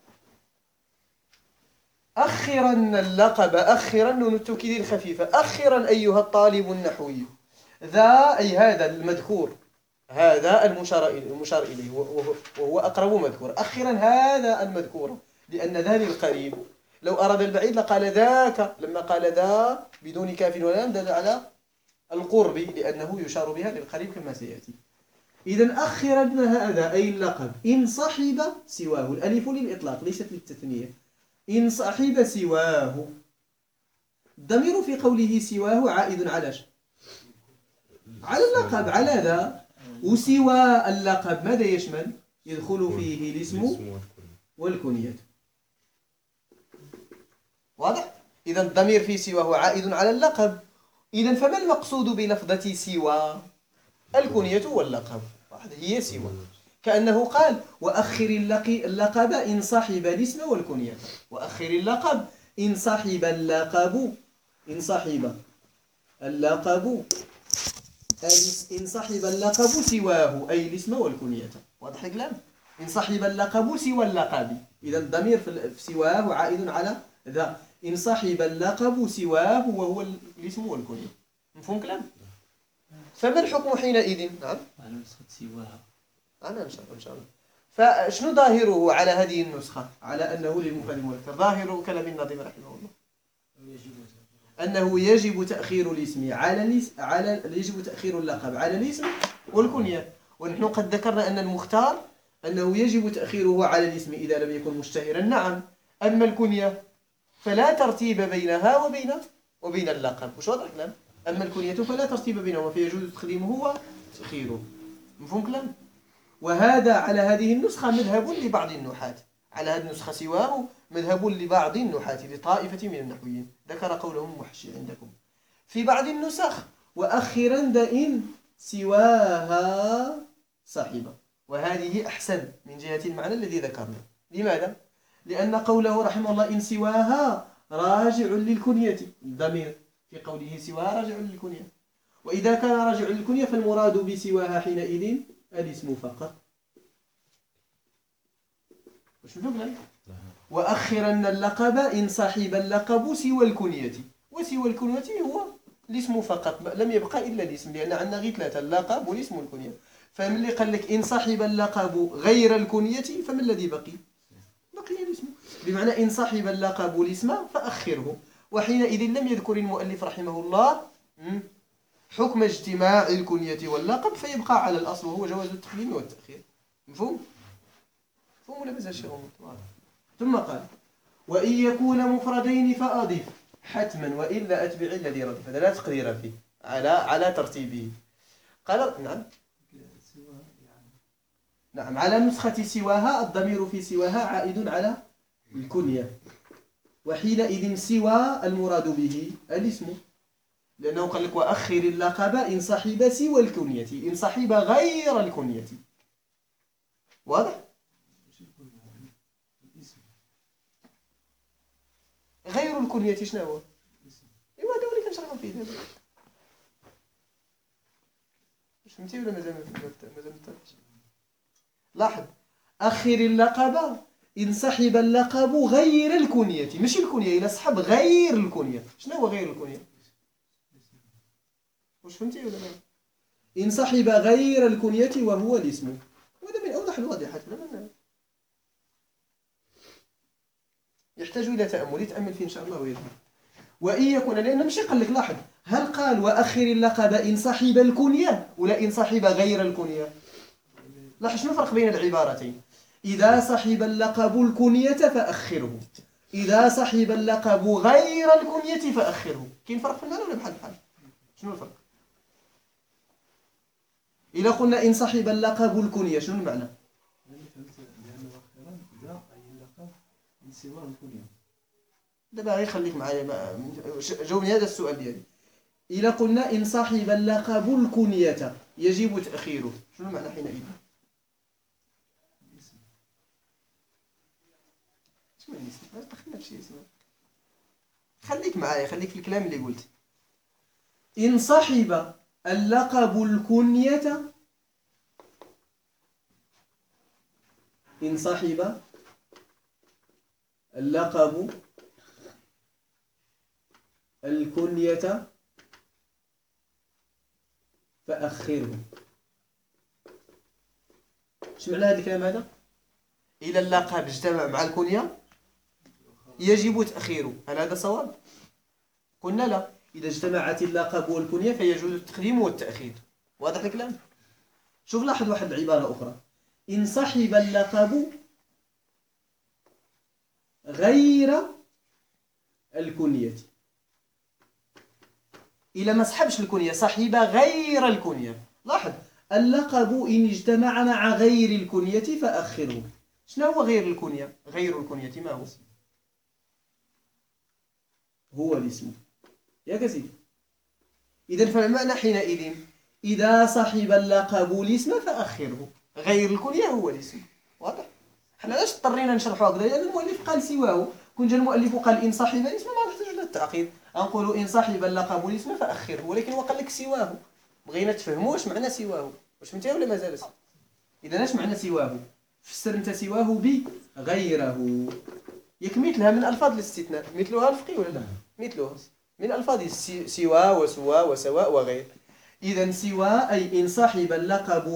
أخرا اللقب، أخرا نون التوكيد الخفيفة، أخرا أيها الطالب النحوي. ذا أي هذا المذكور، هذا المشار إليه وهو أقرب مذكور. أخرا هذا المذكور لأن ذا للقريب. لو أراد البعيد لقال ذاك، لما قال ذا بدون كاف ولام دل على القرب لأنه يشار بها للقريب كما سيأتي. إذن أخرا هذا أي اللقب إن صحب سواه، الألف للإطلاق ليست للتثنية. إن صحب سواه، الضمير في قوله سواه عائد على على اللقب، على ذا. وسوى اللقب ماذا يشمل؟ يدخل فيه الاسم والكنية. واضح؟ إذا الضمير في سواه عائد على اللقب. إذا فما المقصود بلفظة سوى؟ الكنية واللقب. هي سوى، كأنه قال وأخر اللقب إن صحب الاسم والكنية. وأخر اللقب إن صحب اللقب، إن صحب اللقب، إن صحب اللقب سواه أي الاسم والكنية. واضح الكلام؟ إن صحب اللقب سوى اللقب. إذا الضمير في سواه عائد على ذا. إن صحب اللقب سواه وهو الاسم والكنية. مفهوم كلام؟ فما الحكم حينئذ؟ نعم؟ على نسخة سواها. أنا إن شاء الله. فشنو ظاهره على هذه النسخة؟ على أنه للمفرد المذكر. ظاهر كلام الناظم رحمه الله أنه يجب تأخير الاسم على يجب تأخير اللقب على الاسم والكنية. ونحن قد ذكرنا أن المختار أنه يجب تأخيره على الاسم إذا لم يكن مشتهرا. نعم. أما الكنية فلا ترتيب بينها وبين اللقب. وش واضح الكلام؟ أما الكنية فلا ترتيب بينهما، فيجوز تقديمه وتأخيره. مفهوم كلام؟ وهذا على هذه النسخة مذهب لبعض النحاة، على هذه النسخة سواه مذهب لبعض النحاة لطائفة من النحويين، ذكر قولهم المحشي عندكم. في بعض النسخ وأخرا دائن سواها صاحبة، وهذه أحسن من جهة المعنى الذي ذكرنا. لماذا؟ لأن قوله رحمه الله إن سواها راجع للكنية، الضمير في قوله سواها راجع للكنية، وإذا كان راجع للكنية فالمراد بسواها حينئذ الاسم فقط. وأخرن اللقب إن صاحب اللقب سوى الكنية، وسوى الكنية هو الاسم فقط، لم يبقى إلا الاسم، لأن عندنا غير ثلاثة: اللقب والاسم والكنية. فمن اللي قال لك إن صاحب اللقب غير الكنية فما الذي بقي؟ بقي الاسم، بمعنى إن صاحب اللقب الاسم فأخره. وحينئذ لم يذكر المؤلف رحمه الله حكم اجتماع الكنية واللقب، فيبقى على الأصل وهو جواز التقديم والتأخير. مفهوم؟ مفهوم ولا مازال شي غموض؟ ثم قال وإن يكون مفردين فأضف حتما وإلا أتبع الذي ردف. هذا لا تقدير فيه، على ترتيبه. قال نعم نعم على نسخة سواها الضمير في سواها عائد على الكنية، وحينئذ سوى المراد به الاسم، لأنه قال لك وأخر اللقب إن صحب سوى الكنية، إن صحب غير الكنية. واضح؟ غير الكنية شنو هو؟ ايوا هذا هو اللي كنشرحو فيه دابا. واش فهمتي ولا مازال ما لاحظ أخر اللقب إن صحب اللقب غير الكنية، مش الكنية، إلا صحب غير الكنية. شنو هو غير الكنية؟ واش فهمتي ولا لا؟ إن صحب غير الكنية وهو الاسم، وهذا من أوضح الواضحات. يحتاج إلى تأمل، يتأمل فيه إن شاء الله ويظهر. وإن يكون، لأن ماشي قال لك، لاحظ هل قال وأخر اللقب إن صحب الكنية ولا إن صحب غير الكنية؟ لاحظ شنو الفرق بين العبارتين. إذا صحب اللقب الكنية فأخره، إذا صحب اللقب غير الكنية فأخره. كاين فرق في المعنى ولا بحال بحال؟ شنو الفرق؟ إذا قلنا إن صحب اللقب الكنية شنو المعنى؟ دابا غير خليك معايا، جاوبني هذا السؤال ديالي. إذا قلنا إن صاحب اللقب الكنية يجب تأخيره، شنو المعنى حينئذ؟ شنو الاسم؟ ما دخلنا في شي اسم. خليك معايا، خليك في الكلام اللي قلت. إن صاحب اللقب الكنية، إن صاحب اللقب الكنية فأخره. ايش معنى هذا الكلام هذا؟ إلى اللقب اجتمع مع الكنية يجب تأخيره، هل هذا صواب؟ قلنا لا، إذا اجتمعت اللقب والكنية فيجوز التقديم والتأخير. واضح الكلام؟ شوف لاحظ واحد العبارة أخرى، إن صحب اللقب غير الكنية، إلى ما صحبش الكنية، صحب غير الكنية. لاحظ اللقب إن اجتمع مع غير الكنية فأخره. شنو هو غير الكنية؟ غير الكنية ما هو؟ هو الاسم يا سيدي. إذا فالمعنى حينئذ إذا صحب اللقب الاسم فأخره، غير الكنية هو الاسم. واضح؟ حنا علاش اضطرينا نشرحوا هكذا؟ لأن المؤلف قال سواه. كون جا المؤلف وقال إن صحب الاسم ما نحتاج للتعقيد، نقولوا إن صحب اللقب الاسم فأخره، ولكن هو قال لك سواه. بغينا تفهموا واش معنى سواه، واش فهمتيها ولا مازال؟ إذا اش معنى سواه؟ فسر انت سواه بغيره. ياك مثلها من ألفاظ الاستثناء، مثلها الفقه ولا لا؟ مثلها من ألفاظ سوى وسوى وسواء وغير. إذا سوى أي إن صاحب اللقب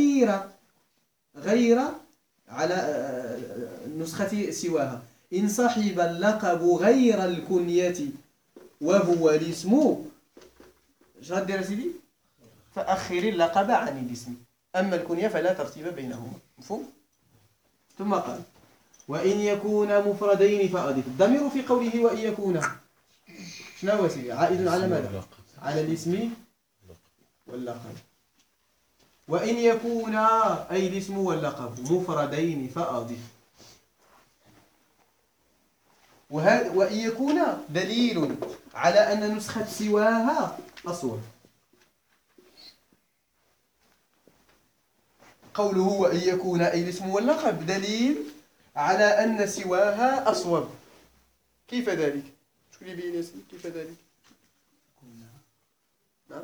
غير على نسخة سواها، إن صاحب اللقب غير الكنية وهو الاسم، اش غدير سيدي؟ فأخر اللقب عن الاسم، أما الكنية فلا ترتيب بينهما. مفهوم؟ ثم قال وإن يكون مفردين فأضف. الضمير في قوله وإن يكون شنو هو سيدي؟ عائد على ماذا؟ على الاسم واللقب. وإن يكونا أي الاسم واللقب مفردين فأضف. وإن يكونا دليل على أن نسخة سواها أصوب. قوله وإن يكون أي الاسم واللقب دليل على أن سواها أصوب. كيف ذلك؟ شو اللي بين كيف ذلك؟ نعم.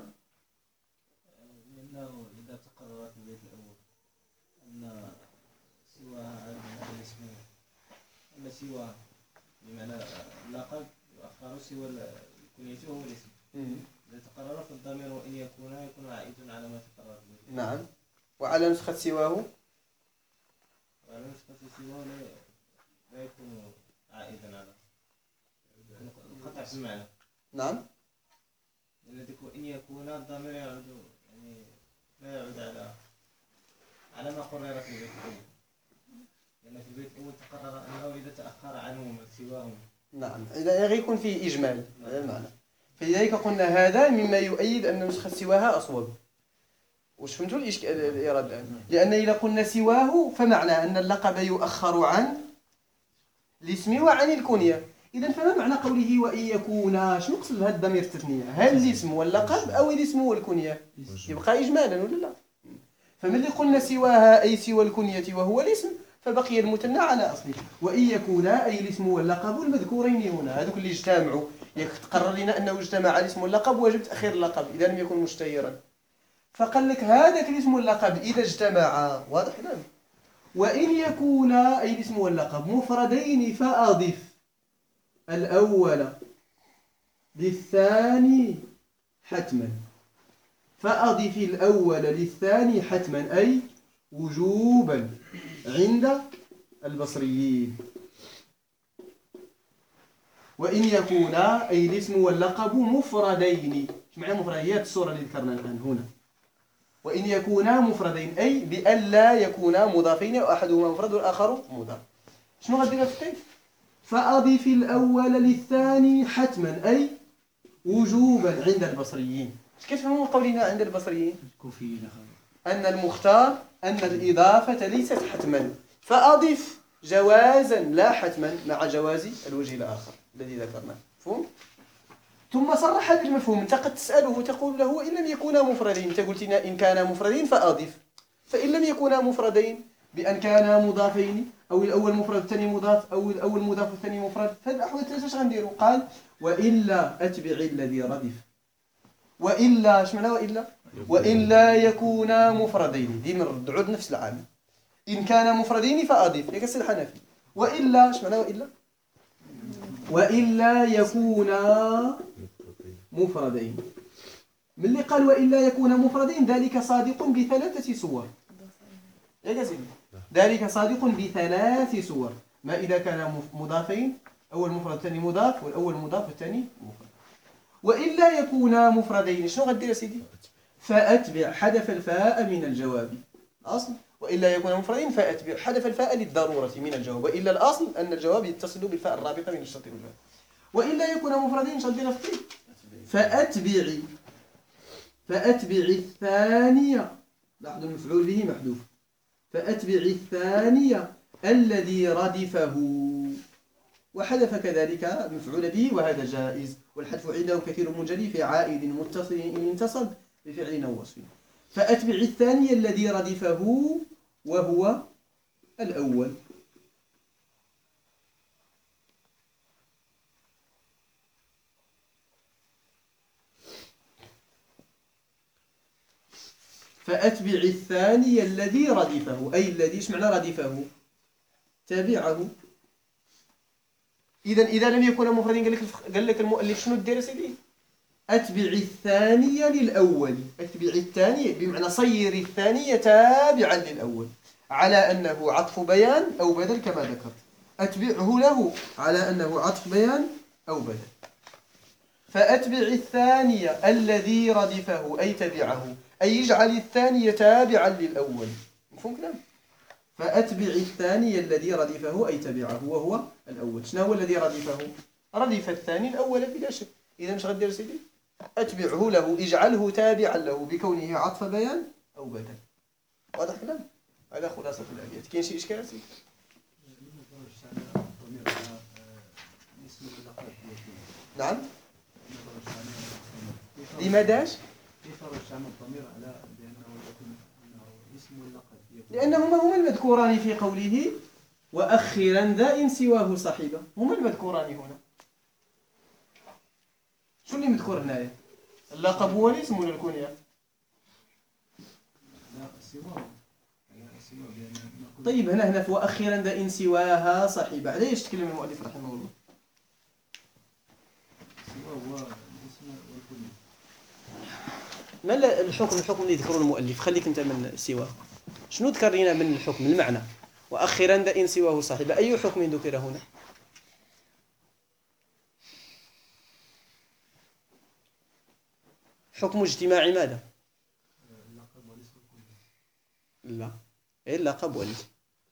لأنه إذا تقرر في البيت الأول أن سواها على الاسم، أن سواها بمعنى اللقب يؤخر سوى الكنية وهو الاسم. إذا تقرر فالضمير وإن يكون عائد على ما تقرر به. نعم. وعلى نسخة سواه؟ وعلى نسخة سواه لا يكون عائدا على القطع في المعنى. نعم. لأن وإن يكون الضمير يعود يعني لا يعود على ما قرر في البيت الأول، لأن في البيت الأول تقرر أنه إذا تأخر عنه سواه. نعم، إذا يكون فيه إجمال هذا المعنى. فلذلك قلنا هذا مما يؤيد أن نسخة سواها أصوب. وش فهمتوا الإيراد الآن؟ لأن إذا قلنا سواه فمعنى أن اللقب يؤخر عن الاسم وعن الكنية. إذا فما معنى قوله وإن يكون؟ شنو نقصد بهذا الضمير التثنية؟ هل الاسم واللقب أو الاسم والكنية؟ يبقى إجمالا ولا لا؟ فملي قلنا سواها أي سوى الكنية وهو الاسم فبقي المثنى على أصله. وإن يكون أي الاسم واللقب المذكورين هنا هذوك اللي اجتمعوا. تقرر لنا أنه اجتمع الاسم واللقب وجب تأخير اللقب إذا لم يكن مشتهرا. فقال لك هذاك الاسم واللقب إذا اجتمعا، واضح الآن؟ وإن يكون أي الاسم واللقب مفردين فأضف الأول للثاني حتما. فأضف الأول للثاني حتما أي وجوبا عند البصريين. وإن يكون أي الاسم واللقب مفردين. ايش معنى مفردين؟ هي الصورة اللي ذكرنا الآن هنا. وإن يكونا مفردين أي بأن لا يكونا مضافين وأحدهما مفرد والآخر مضاف. شنو غادي في كيف؟ فأضف الأول للثاني حتما أي وجوبا عند البصريين. كيف تفهمون قولنا عند البصريين؟ الكوفيين أن المختار أن الإضافة ليست حتما، فأضف جوازا لا حتما مع جواز الوجه الآخر الذي ذكرناه. مفهوم؟ ثم صرح بالمفهوم. انت قد تسأله تقول له وإن لم يكونا مفردين، انت قلت لنا إن كانا مفردين فأضف، فإن لم يكونا مفردين بأن كانا مضافين أو الأول مفرد والثاني مضاف أو الأول مضاف والثاني مفرد، فهذه الأحوال ثلاثة اش غنديروا؟ قال وإلا أتبع الذي ردف. وإلا اش معنى وإلا؟ وإلا يكونا مفردين، ديما نرد نفس العامل. إن كانا مفردين فأضف ياك السي الحنفي. وإلا اش معنى وإلا؟ وإلا يكونا مفردين. من اللي قال وإلا يكونا مفردين ذلك صادق بثلاثة صور. يا سيدي ذلك صادق بثلاث صور. ما إذا كان مضافين، أول مفرد ثاني مضاف والأول مضاف والثاني مفرد. وإلا يكونا مفردين شنو غدير يا سيدي؟ فأتبع حذف الفاء من الجواب. أصل وإلا يكون مفردين فأتبع حذف الفاء للضرورة من الجواب، وإلا الأصل أن الجواب يتصل بالفاء الرابطة من الشرط والجواب. وإلا يكون مفردين شدنا في فأتبع الثانية، لاحظوا المفعول به محذوف. فأتبع الثانية الذي ردفه، وحذف كذلك مفعول به وهذا جائز. والحذف عنده كثير منجلي في عائد متصل إن انتصب بفعل أو وصف. فأتبع الثاني الذي ردفه وهو الأول. فأتبع الثاني الذي ردفه أي الذي ايش معنى ردفه؟ تابعه. إذا لم يكن مفردين قال لك المؤلف شنو دير سيدي؟ أتبع الثانية للأول. أتبع الثانية بمعنى صير الثانية تابعا للأول على أنه عطف بيان أو بدل كما ذكرت. أتبعه له على أنه عطف بيان أو بدل. فأتبع الثانية الذي ردفه أي تبعه، أي يجعل الثانية تابعا للأول. مفهوم كلام؟ فأتبع الثاني الذي ردفه أي تبعه وهو الأول. شنو هو الذي ردفه؟ ردف الثاني الأول بلا شك. إذا مش غدير سيدي؟ أتبعه له، اجعله تابعا له بكونه عطف بيان أو بدل. واضح الكلام؟ هذا خلاصة الأبيات. كاين شي إشكال؟ نعم. لماذا؟ كيف رجعنا الضمير على بأنه يكون اسم واللقب؟ لأنهما هما المذكوران في قوله وأخيرا ذا إن سواه صاحبه، هما المذكوران هنا. شو اللي مذكور هنايا؟ اللقب هو الاسم ولا الكنية؟ لا سواه. طيب هنا وأخيرا ذا إن سواها صاحبه، على ايش تكلم المؤلف رحمه الله؟ سواه هو الاسم والكنية. ما الحكم اللي ذكره المؤلف؟ خليك انت من سواه. شنو ذكر لنا من الحكم المعنى؟ وأخيرا ذا إن سواه صاحبه، أي حكم ذكر هنا؟ حكم اجتماع ماذا؟ اللقب والاسم والكنية. لا، إيه اللقب والاسم.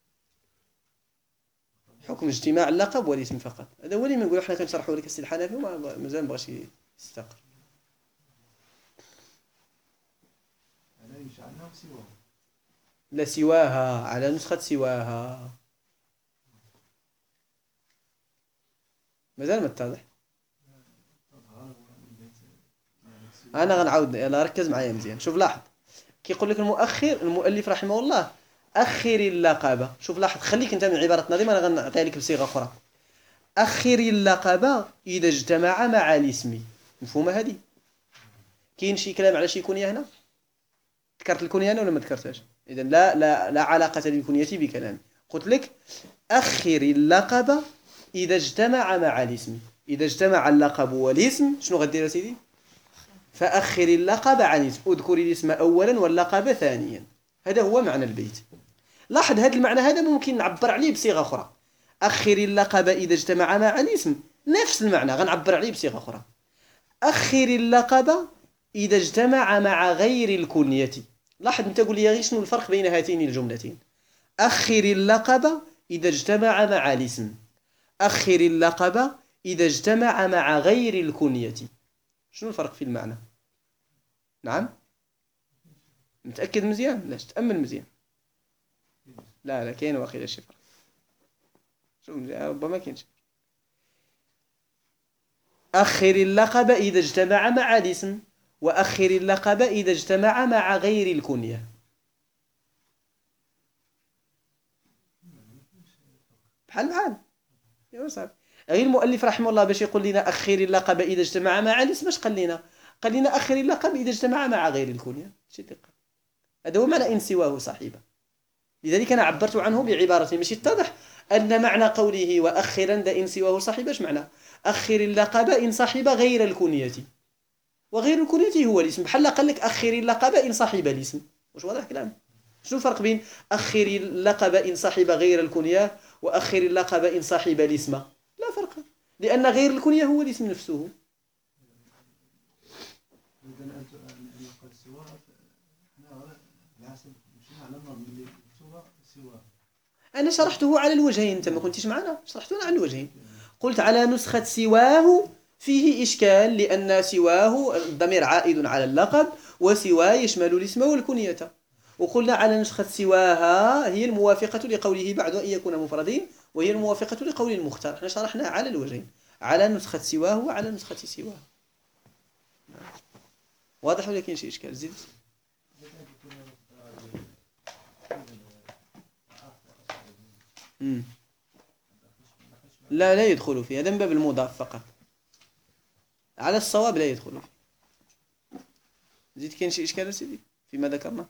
حكم اجتماع اللقب والاسم فقط. هذا هو اللي نقول احنا كنشرحوا لك السي الحنفي ومازال ما بغاش يستقر. أنا يجعلناه سواه. لا سواها، على نسخة سواها. مازال ما اتضح. انا غنعاود، يلا ركز معايا مزيان. شوف لاحظ كيقول لك المؤلف رحمه الله اخر اللقب. شوف لاحظ، خليك انت من عبارة نظيم، انا غنعطيها لك بصيغة اخرى. اخر اللقب اذا اجتمع مع الاسم. مفهومه هذه؟ كاين شي كلام على شي كنيه هنا؟ ذكرت الكنيه انا ولا ما ذكرتهاش؟ اذا لا علاقة للكنية بكلام. قلت لك اخر اللقب اذا اجتمع مع الاسم. اذا اجتمع اللقب والاسم شنو غدير يا سيدي؟ فأخر اللقب عن اسم، اذكر الاسم أولا واللقب ثانيا. هذا هو معنى البيت. لاحظ هذا المعنى هذا ممكن نعبر عليه بصيغة أخرى. أخر اللقب إذا اجتمع مع الاسم، نفس المعنى غنعبر عليه بصيغة أخرى. أخر اللقب إذا اجتمع مع غير الكنية. لاحظ أنت قول لي شنو الفرق بين هاتين الجملتين. أخر اللقب إذا اجتمع مع الاسم، أخر اللقب إذا اجتمع مع غير الكنية. شنو الفرق في المعنى؟ نعم؟ متأكد مزيان؟ لاش تأمل مزيان. لا كاين واقيلا شي فرق. شوف مزيان، ربما كاين شي. أخر اللقب إذا اجتمع مع الاسم، وأخر اللقب إذا اجتمع مع غير الكنية. بحال يا صاحبي. غير المؤلف رحمه الله باش يقول لنا أخر اللقب إذا اجتمع مع الاسم، اش قال لنا؟ قال لنا أخر اللقب إذا اجتمع مع غير الكنية. شي دقة. هذا هو معنى إن سواه صاحبه. لذلك أنا عبرت عنه بعبارة ماشي اتضح أن معنى قوله وأخرا ذا إن سواه صاحبه اش معنى؟ أخر اللقب إن صاحب غير الكنية، وغير الكنية هو الاسم. بحال قال لك أخر اللقب إن صاحب الاسم. واش واضح الكلام؟ شنو الفرق بين أخر اللقب إن صاحب غير الكنية وأخر اللقب إن صاحب الاسم؟ لا فرق، لأن غير الكنية هو الاسم نفسه. أنا شرحته على الوجهين، أنت ما كنتش معنا. شرحته على الوجهين. قلت على نسخة سواه فيه إشكال، لأن سواه الضمير عائد على اللقب، وسواه يشمل الاسم والكنية. وقلنا على نسخة سواها هي الموافقة لقوله بعد أن يكون مفردين، وهي الموافقة لقول المختار. احنا شرحنا على الوجهين، على نسخة سواه وعلى نسخة سواه. واضح ولا كاين شي إشكال؟ زيد. لا يدخل فيه، هذا من باب المضاف فقط. على الصواب لا يدخل فيه. زيد. كاين شي إشكال سيدي فيما ذكرنا؟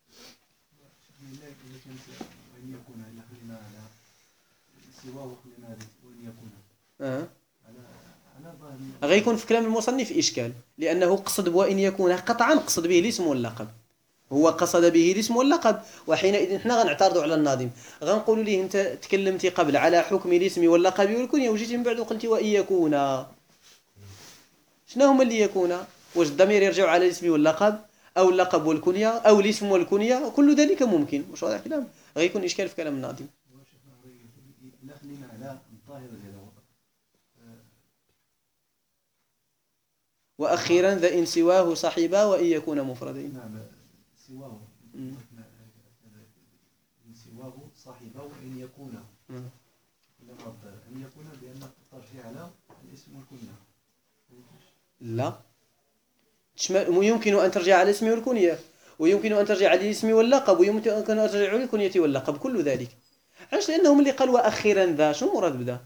غيكون في كلام المصنف إشكال، لأنه قصد وإن يكون قطعا قصد به الاسم واللقب. هو قصد به الاسم واللقب، وحينئذ احنا غنعترضوا على الناظم. غنقولوا ليه انت تكلمتي قبل على حكم الاسم واللقب والكنية، وجيتي من بعد وقلتي وإن يكون. شنو هما اللي يكون؟ واش الضمير يرجع على الاسم واللقب، أو اللقب والكنية، أو الاسم والكنية؟ كل ذلك ممكن. واش واضح الكلام؟ غيكون إشكال في كلام الناظم. وأخيرا ذا إن سواه صاحبا وإن يكون مفردين. نعم سواه. وإن يكون أن يكون بأن الترجيع على الاسم والكنية. لا، يمكن أن ترجع على الاسم والكنية، ويمكن أن ترجع على الاسم واللقب، ويمكن أن ترجع على الكنية واللقب، كل ذلك. علاش؟ لأنهم اللي قال وأخيرا ذا، شنو مراد بدا؟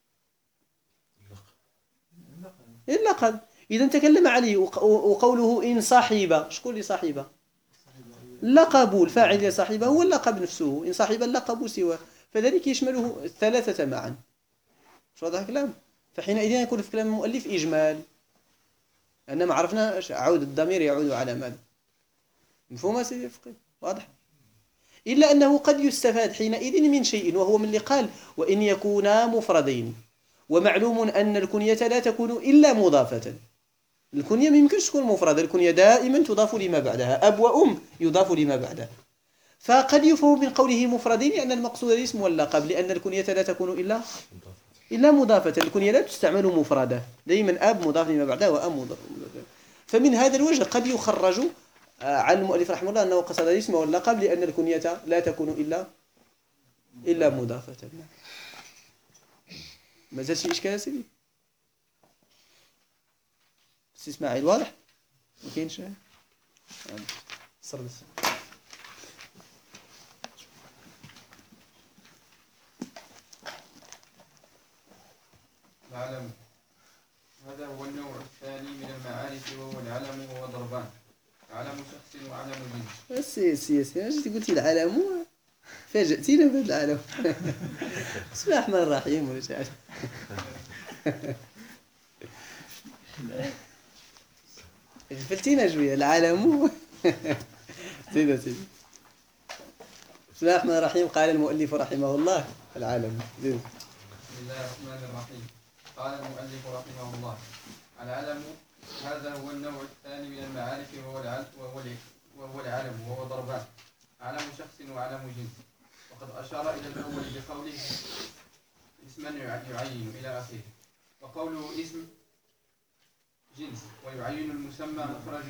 اللقب. إذا تكلم عليه وقوله إن صاحب، شكون اللي صاحبه؟ لقب، الفاعل صاحبه هو اللقب نفسه، إن صاحب اللقب سواه، فذلك يشمله الثلاثة معا. شو هذا الكلام؟ فحينئذ يكون في كلام المؤلف إجمال، أنما عرفنا عود الضمير يعود على ماذا. مفهوم سيدي الفقيه؟ واضح. إلا أنه قد يستفاد حينئذ من شيء، وهو من اللي قال وإن يكونا مفردين، ومعلوم أن الكنية لا تكون إلا مضافة. الكنية ما يمكنش تكون مفردة، الكنية دائما تضاف لما بعدها، أب وأم يضاف لما بعدها. فقد يفهم من قوله مفردين لأن المقصود الاسم واللقب، لأن الكنية لا تكون إلا مضافة. الكنية لا تستعمل مفردة، دائما أب مضاف لما بعدها وأم مضاف. فمن هذا الوجه قد يخرج عن المؤلف رحمه الله أنه قصد الاسم واللقب لأن الكنية لا تكون إلا مضافة. ما زال شيء إشكال سيدي؟ سي إسماعيل واضح؟ ما كاينش صرت. العلم، هذا هو النوع الثاني من المعارف، وهو العلم، وهو ضربان: علم شخص وعلم جنس. سي اش قلتي العلم فاجأتينا بهذا العلم. بسم الله الرحمن الرحيم ولا شي حاجه. غفلتينا شويه العلم. سيدي بسم الله الرحمن الرحيم. قال المؤلف رحمه الله العلم. بسم الله الرحمن الرحيم. قال المؤلف رحمه الله: العلم، هذا هو النوع الثاني من المعارف، وهو العلم، وهو ضربان: علم شخص وعلم جنس. وقد أشار إلى الأول بقوله اسما يعين إلى آخره، وقوله اسم جنس ويعين المسمى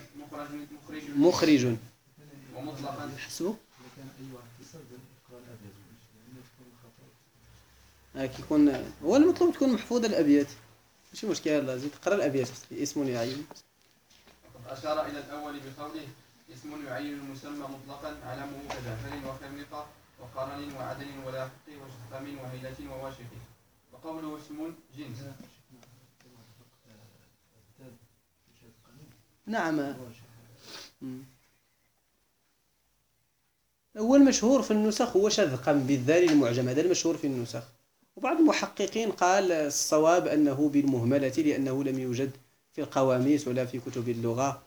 مخرج ومطلقا. حسبه كيكون هو المطلوب تكون محفوظة الأبيات، ماشي مشكلة، لازم تقرأ الأبيات. اسم يعين. وقد أشار إلى الأول بقوله اسم يعين المسمى مطلقا: علمه كجعفر وخرنقة وقرن وعدل ولاحق وشخم وهيلة وواشق. وقوله اسم جنس. نعم. أول مشهور في النسخ هو شذقا بالذال المعجم، هذا المشهور في النسخ. وبعض المحققين قال الصواب أنه بالمهملة، لأنه لم يوجد في القواميس ولا في كتب اللغة،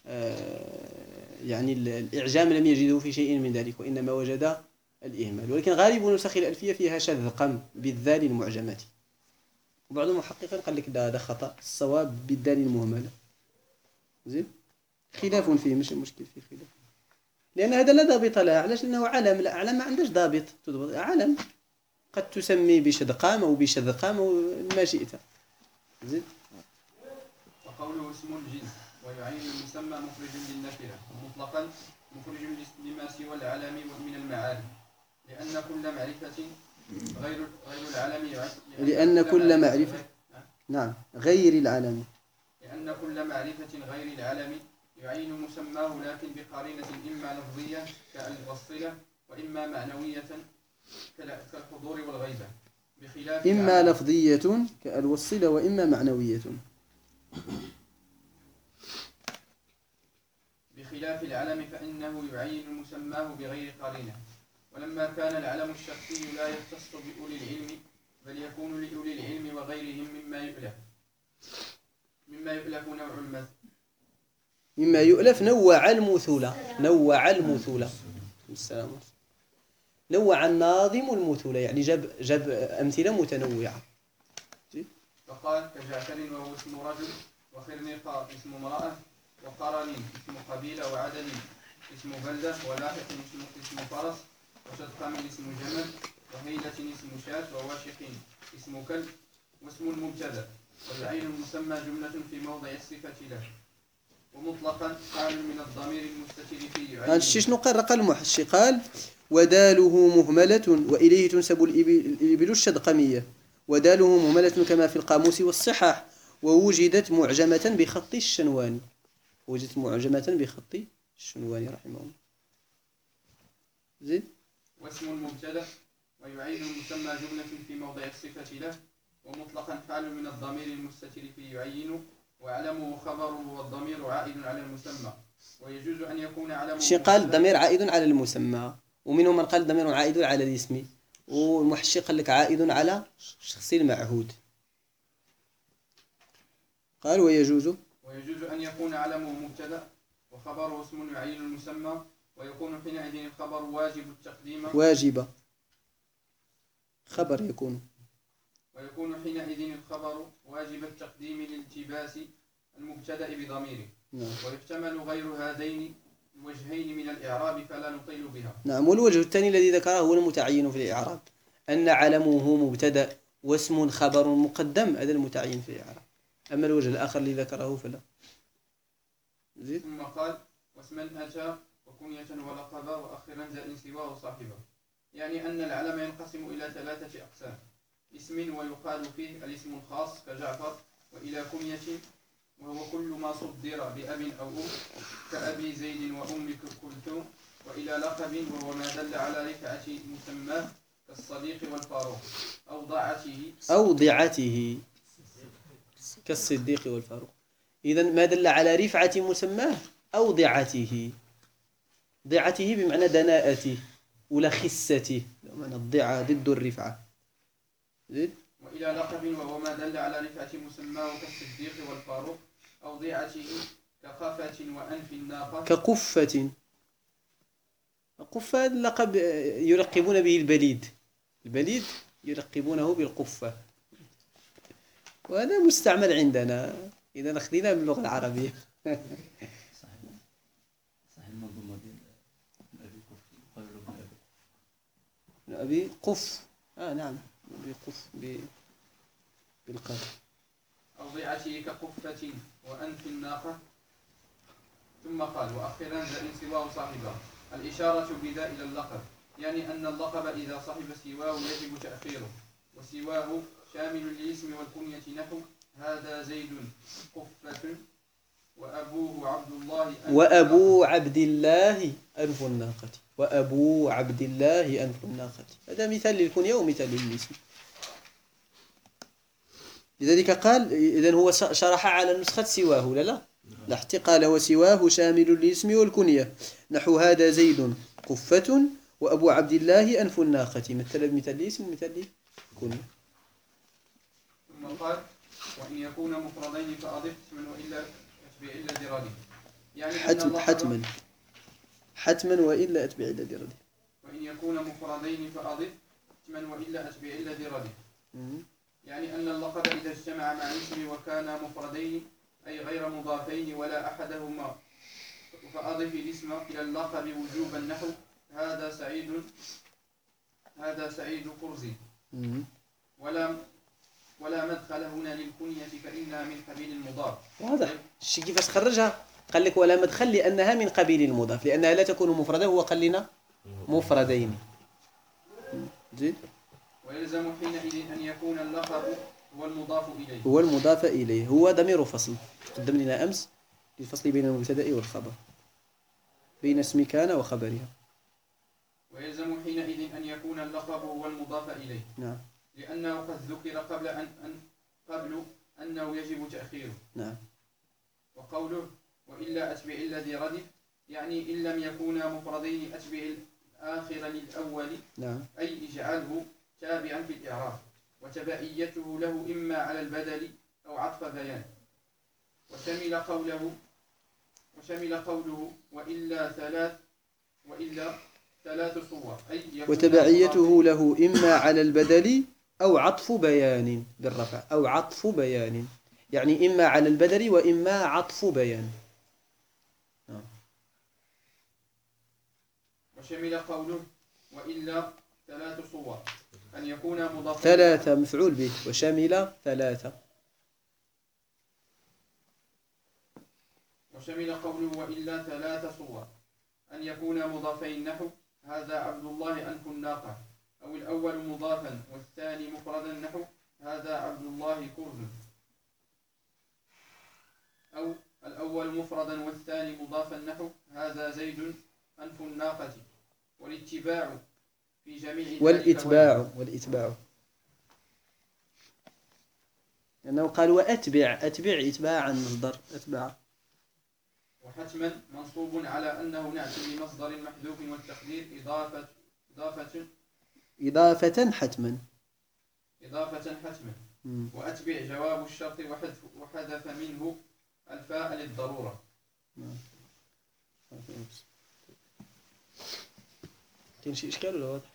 يعني الإعجام لم يجده في شيء من ذلك، وإنما وجد الإهمال. ولكن غالب نسخ الألفية فيها شذقا بالذال المعجمة. وبعض المحققين قال لك ده خطأ، الصواب بالذال المهملة. زين، خلاف فيه، مش مشكل في خلاف، لأن هذا لا ضابط له. علاش؟ لأنه علم، لا علم ما عندهش ضابط تضبط. علم قد تسمي بشدقام أو بشذقام أو ما شئت. زين. وقوله اسم الجنس ويعين المسمى مخرج للنكرة، ومطلقا مخرج لما سوى العلم من المعارف، لأن كل معرفة غير العلم لأن كل معرفة نعم غير العلم، لأن كل معرفة غير العلم يعين مسماه، لكن بقرينة إما لفظية كالوصلة، وإما معنوية كالحضور والغيبة، بخلاف إما لفظية كالوصلة وإما معنوية. بخلاف العلم فإنه يعين مسماه بغير قرينة. ولما كان العلم الشخصي لا يختص بأولي العلم، بل يكون لأولي العلم وغيرهم مما يؤلف نوع المثل، مما يؤلف نوع المثولة. السلام. نوع الناظم المثولة، يعني جاب أمثلة متنوعة. فقال كجعفر وهو اسم رجل، وخرنقة اسم امرأة، وقرن اسم قبيلة، وعدل اسم بلدة، ولاحق اسم فرس، وشدقم اسم جمل، وهيلة اسم شاة، وواشق اسم كلب، واسم المبتدأ، ويعين المسمى جملة في موضع الصفة له، ومطلقا حال من الضمير المستتر فيه. هذا الشيء شنو قال؟ رقم المحشي قال وداله مهملة وإليه تنسب الإبل الشدقمية، وداله مهملة كما في القاموس والصحاح، ووجدت معجمة بخط الشنواني، وجدت معجمة بخط الشنواني رحمه الله. زين. واسم المبتدأ ويعين المسمى جملة في موضع الصفة له، ومطلقا حال من الضمير المستتر في يعين، وعلمه خبره والضمير عائد على المسمى، ويجوز أن يكون علمه شي قال الضمير عائد على المسمى، ومنهم من قال الضمير عائد على الاسم، والمحشي قال لك عائد على الشخص المعهود. قال ويجوز أن يكون علمه مبتدأ وخبره اسم يعين المسمى، ويكون حينئذ الخبر واجب التقديم واجب خبر يكون، ويكون حينئذ الخبر واجب التقديم لالتباس المبتدأ بضميره. ويحتمل غير هذين الوجهين من الإعراب فلا نطيل بها. نعم. والوجه الثاني الذي ذكره هو المتعين في الإعراب، أن علمه مبتدأ واسم خبر مقدم، هذا المتعين في الإعراب. أما الوجه الآخر الذي ذكره فلا. زيد. ثم قال واسما أتى وكنية ولقبا وأخرا زائن سواه صاحبه، يعني أن العلم ينقسم إلى 3 أقسام: اسم ويقال فيه الاسم الخاص كجعفر، وإلى كنية وهو كل ما صدر بأب أو أم كأبي زيد وأم كلثوم، وإلى لقب وهو ما دل على رفعة مسماه كالصديق والفاروق، أو ضعته كالصديق والفاروق. إذن ما دل على رفعة مسماه أو ضعته، ضعته بمعنى دناءته ولا خسته، بمعنى الضعة ضد الرفعة. زيد. وإلى لقب وهو ما دل على رفعة مسماه كالصديق والفاروق، أو ضعته كخفة وأنف الناقة. كقفة. القفة لقب يلقبون به البليد، البليد يلقبونه بالقفة، وهذا مستعمل عندنا إذا نخذينا باللغة العربية. صحيح المنظومة ديال أبي قف يقال له أبي قف. نعم أبي قف بالقاف. أو ضعته كقفة وأنف الناقة. ثم قال وأخيرا زائن سواه صاحبه، الإشارة بذا إلى اللقب، يعني أن اللقب إذا صحب سواه يجب تأخيره، وسواه شامل للاسم والكنية، نحو هذا زيد قفة وأبوه عبد الله وأبو عبد الله أنف الناقة، وأبو عبد الله أنف الناقة. هذا مثال للكنية ومثال للاسم. لذلك قال إذن هو شرح على نسخة سواه لا لاحظت قال وسواه شامل للاسم والكنية، نحو هذا زيد قفة وأبو عبد الله أنف الناقة، مثل بمثال الاسم ومثال الكنية. ثم قال وإن يكون مفردين فأضف اسما وإلا أتبع إلا ذراده، يعني حتما وإلا أتبع إلا ذراده. وإن يكون مفردين فأضف اسما وإلا أتبع إلا ذراده، يعني أن اللقب إذا اجتمع مع الاسم وكان مفردين أي غير مضافين ولا أحدهما، فأضف الاسم إلى اللقب وجوبا، نحو هذا سعيد قرزي، ولا مدخل هنا للكنية فإنها من قبيل المضاف. واضح الشيء كيفاش خرجها؟ قال لك ولا مدخل لأنها من قبيل المضاف، لأنها لا تكون مفردة، هو قال لنا مفردين. زيد. ويلزم حينئذ أن يكون اللقب هو المضاف إليه، هو ضمير فصل قدم لنا أمس للفصل بين المبتدأ والخبر، بين اسم كان وخبرها. ويلزم حينئذ أن يكون اللقب هو المضاف إليه. نعم. لأنه قد ذكر قبل أنه يجب تأخيره. نعم. وقوله وإلا أتبع الذي ردف، يعني إن لم يكونا مفردين أتبع الآخر للأول. نعم. أي اجعله تابعا في الإعراب، وتبعيته له إما على البدل أو عطف بيان. وشمل قوله وإلا ثلاث صور، وتبعيته له إما على البدل أو عطف بيان بالرفع، أو عطف بيان، يعني إما على البدل وإما عطف بيان. وشمل قوله وإلا 3 صور، أن يكون مضافا 3 مفعول به، وشمل 3. وشمل قوله وإلا 3 صور، أن يكون مضافين، نحو هذا عبد الله أنف الناقة، أو الأول مضافا والثاني مفردا نحو هذا عبد الله كرد، أو الأول مفردا والثاني مضافا نحو هذا زيد أنف الناقة. والاتباع في جميع ذلك والإتباع لأنه قال وأتبع إتباعا مصدر أتبع. وحتما منصوب على أنه نعت لمصدر محذوف، والتقدير إضافة حتما. وأتبع جواب الشرط وحذف منه الفاء للضرورة. كاين شي إشكال ولا واضح؟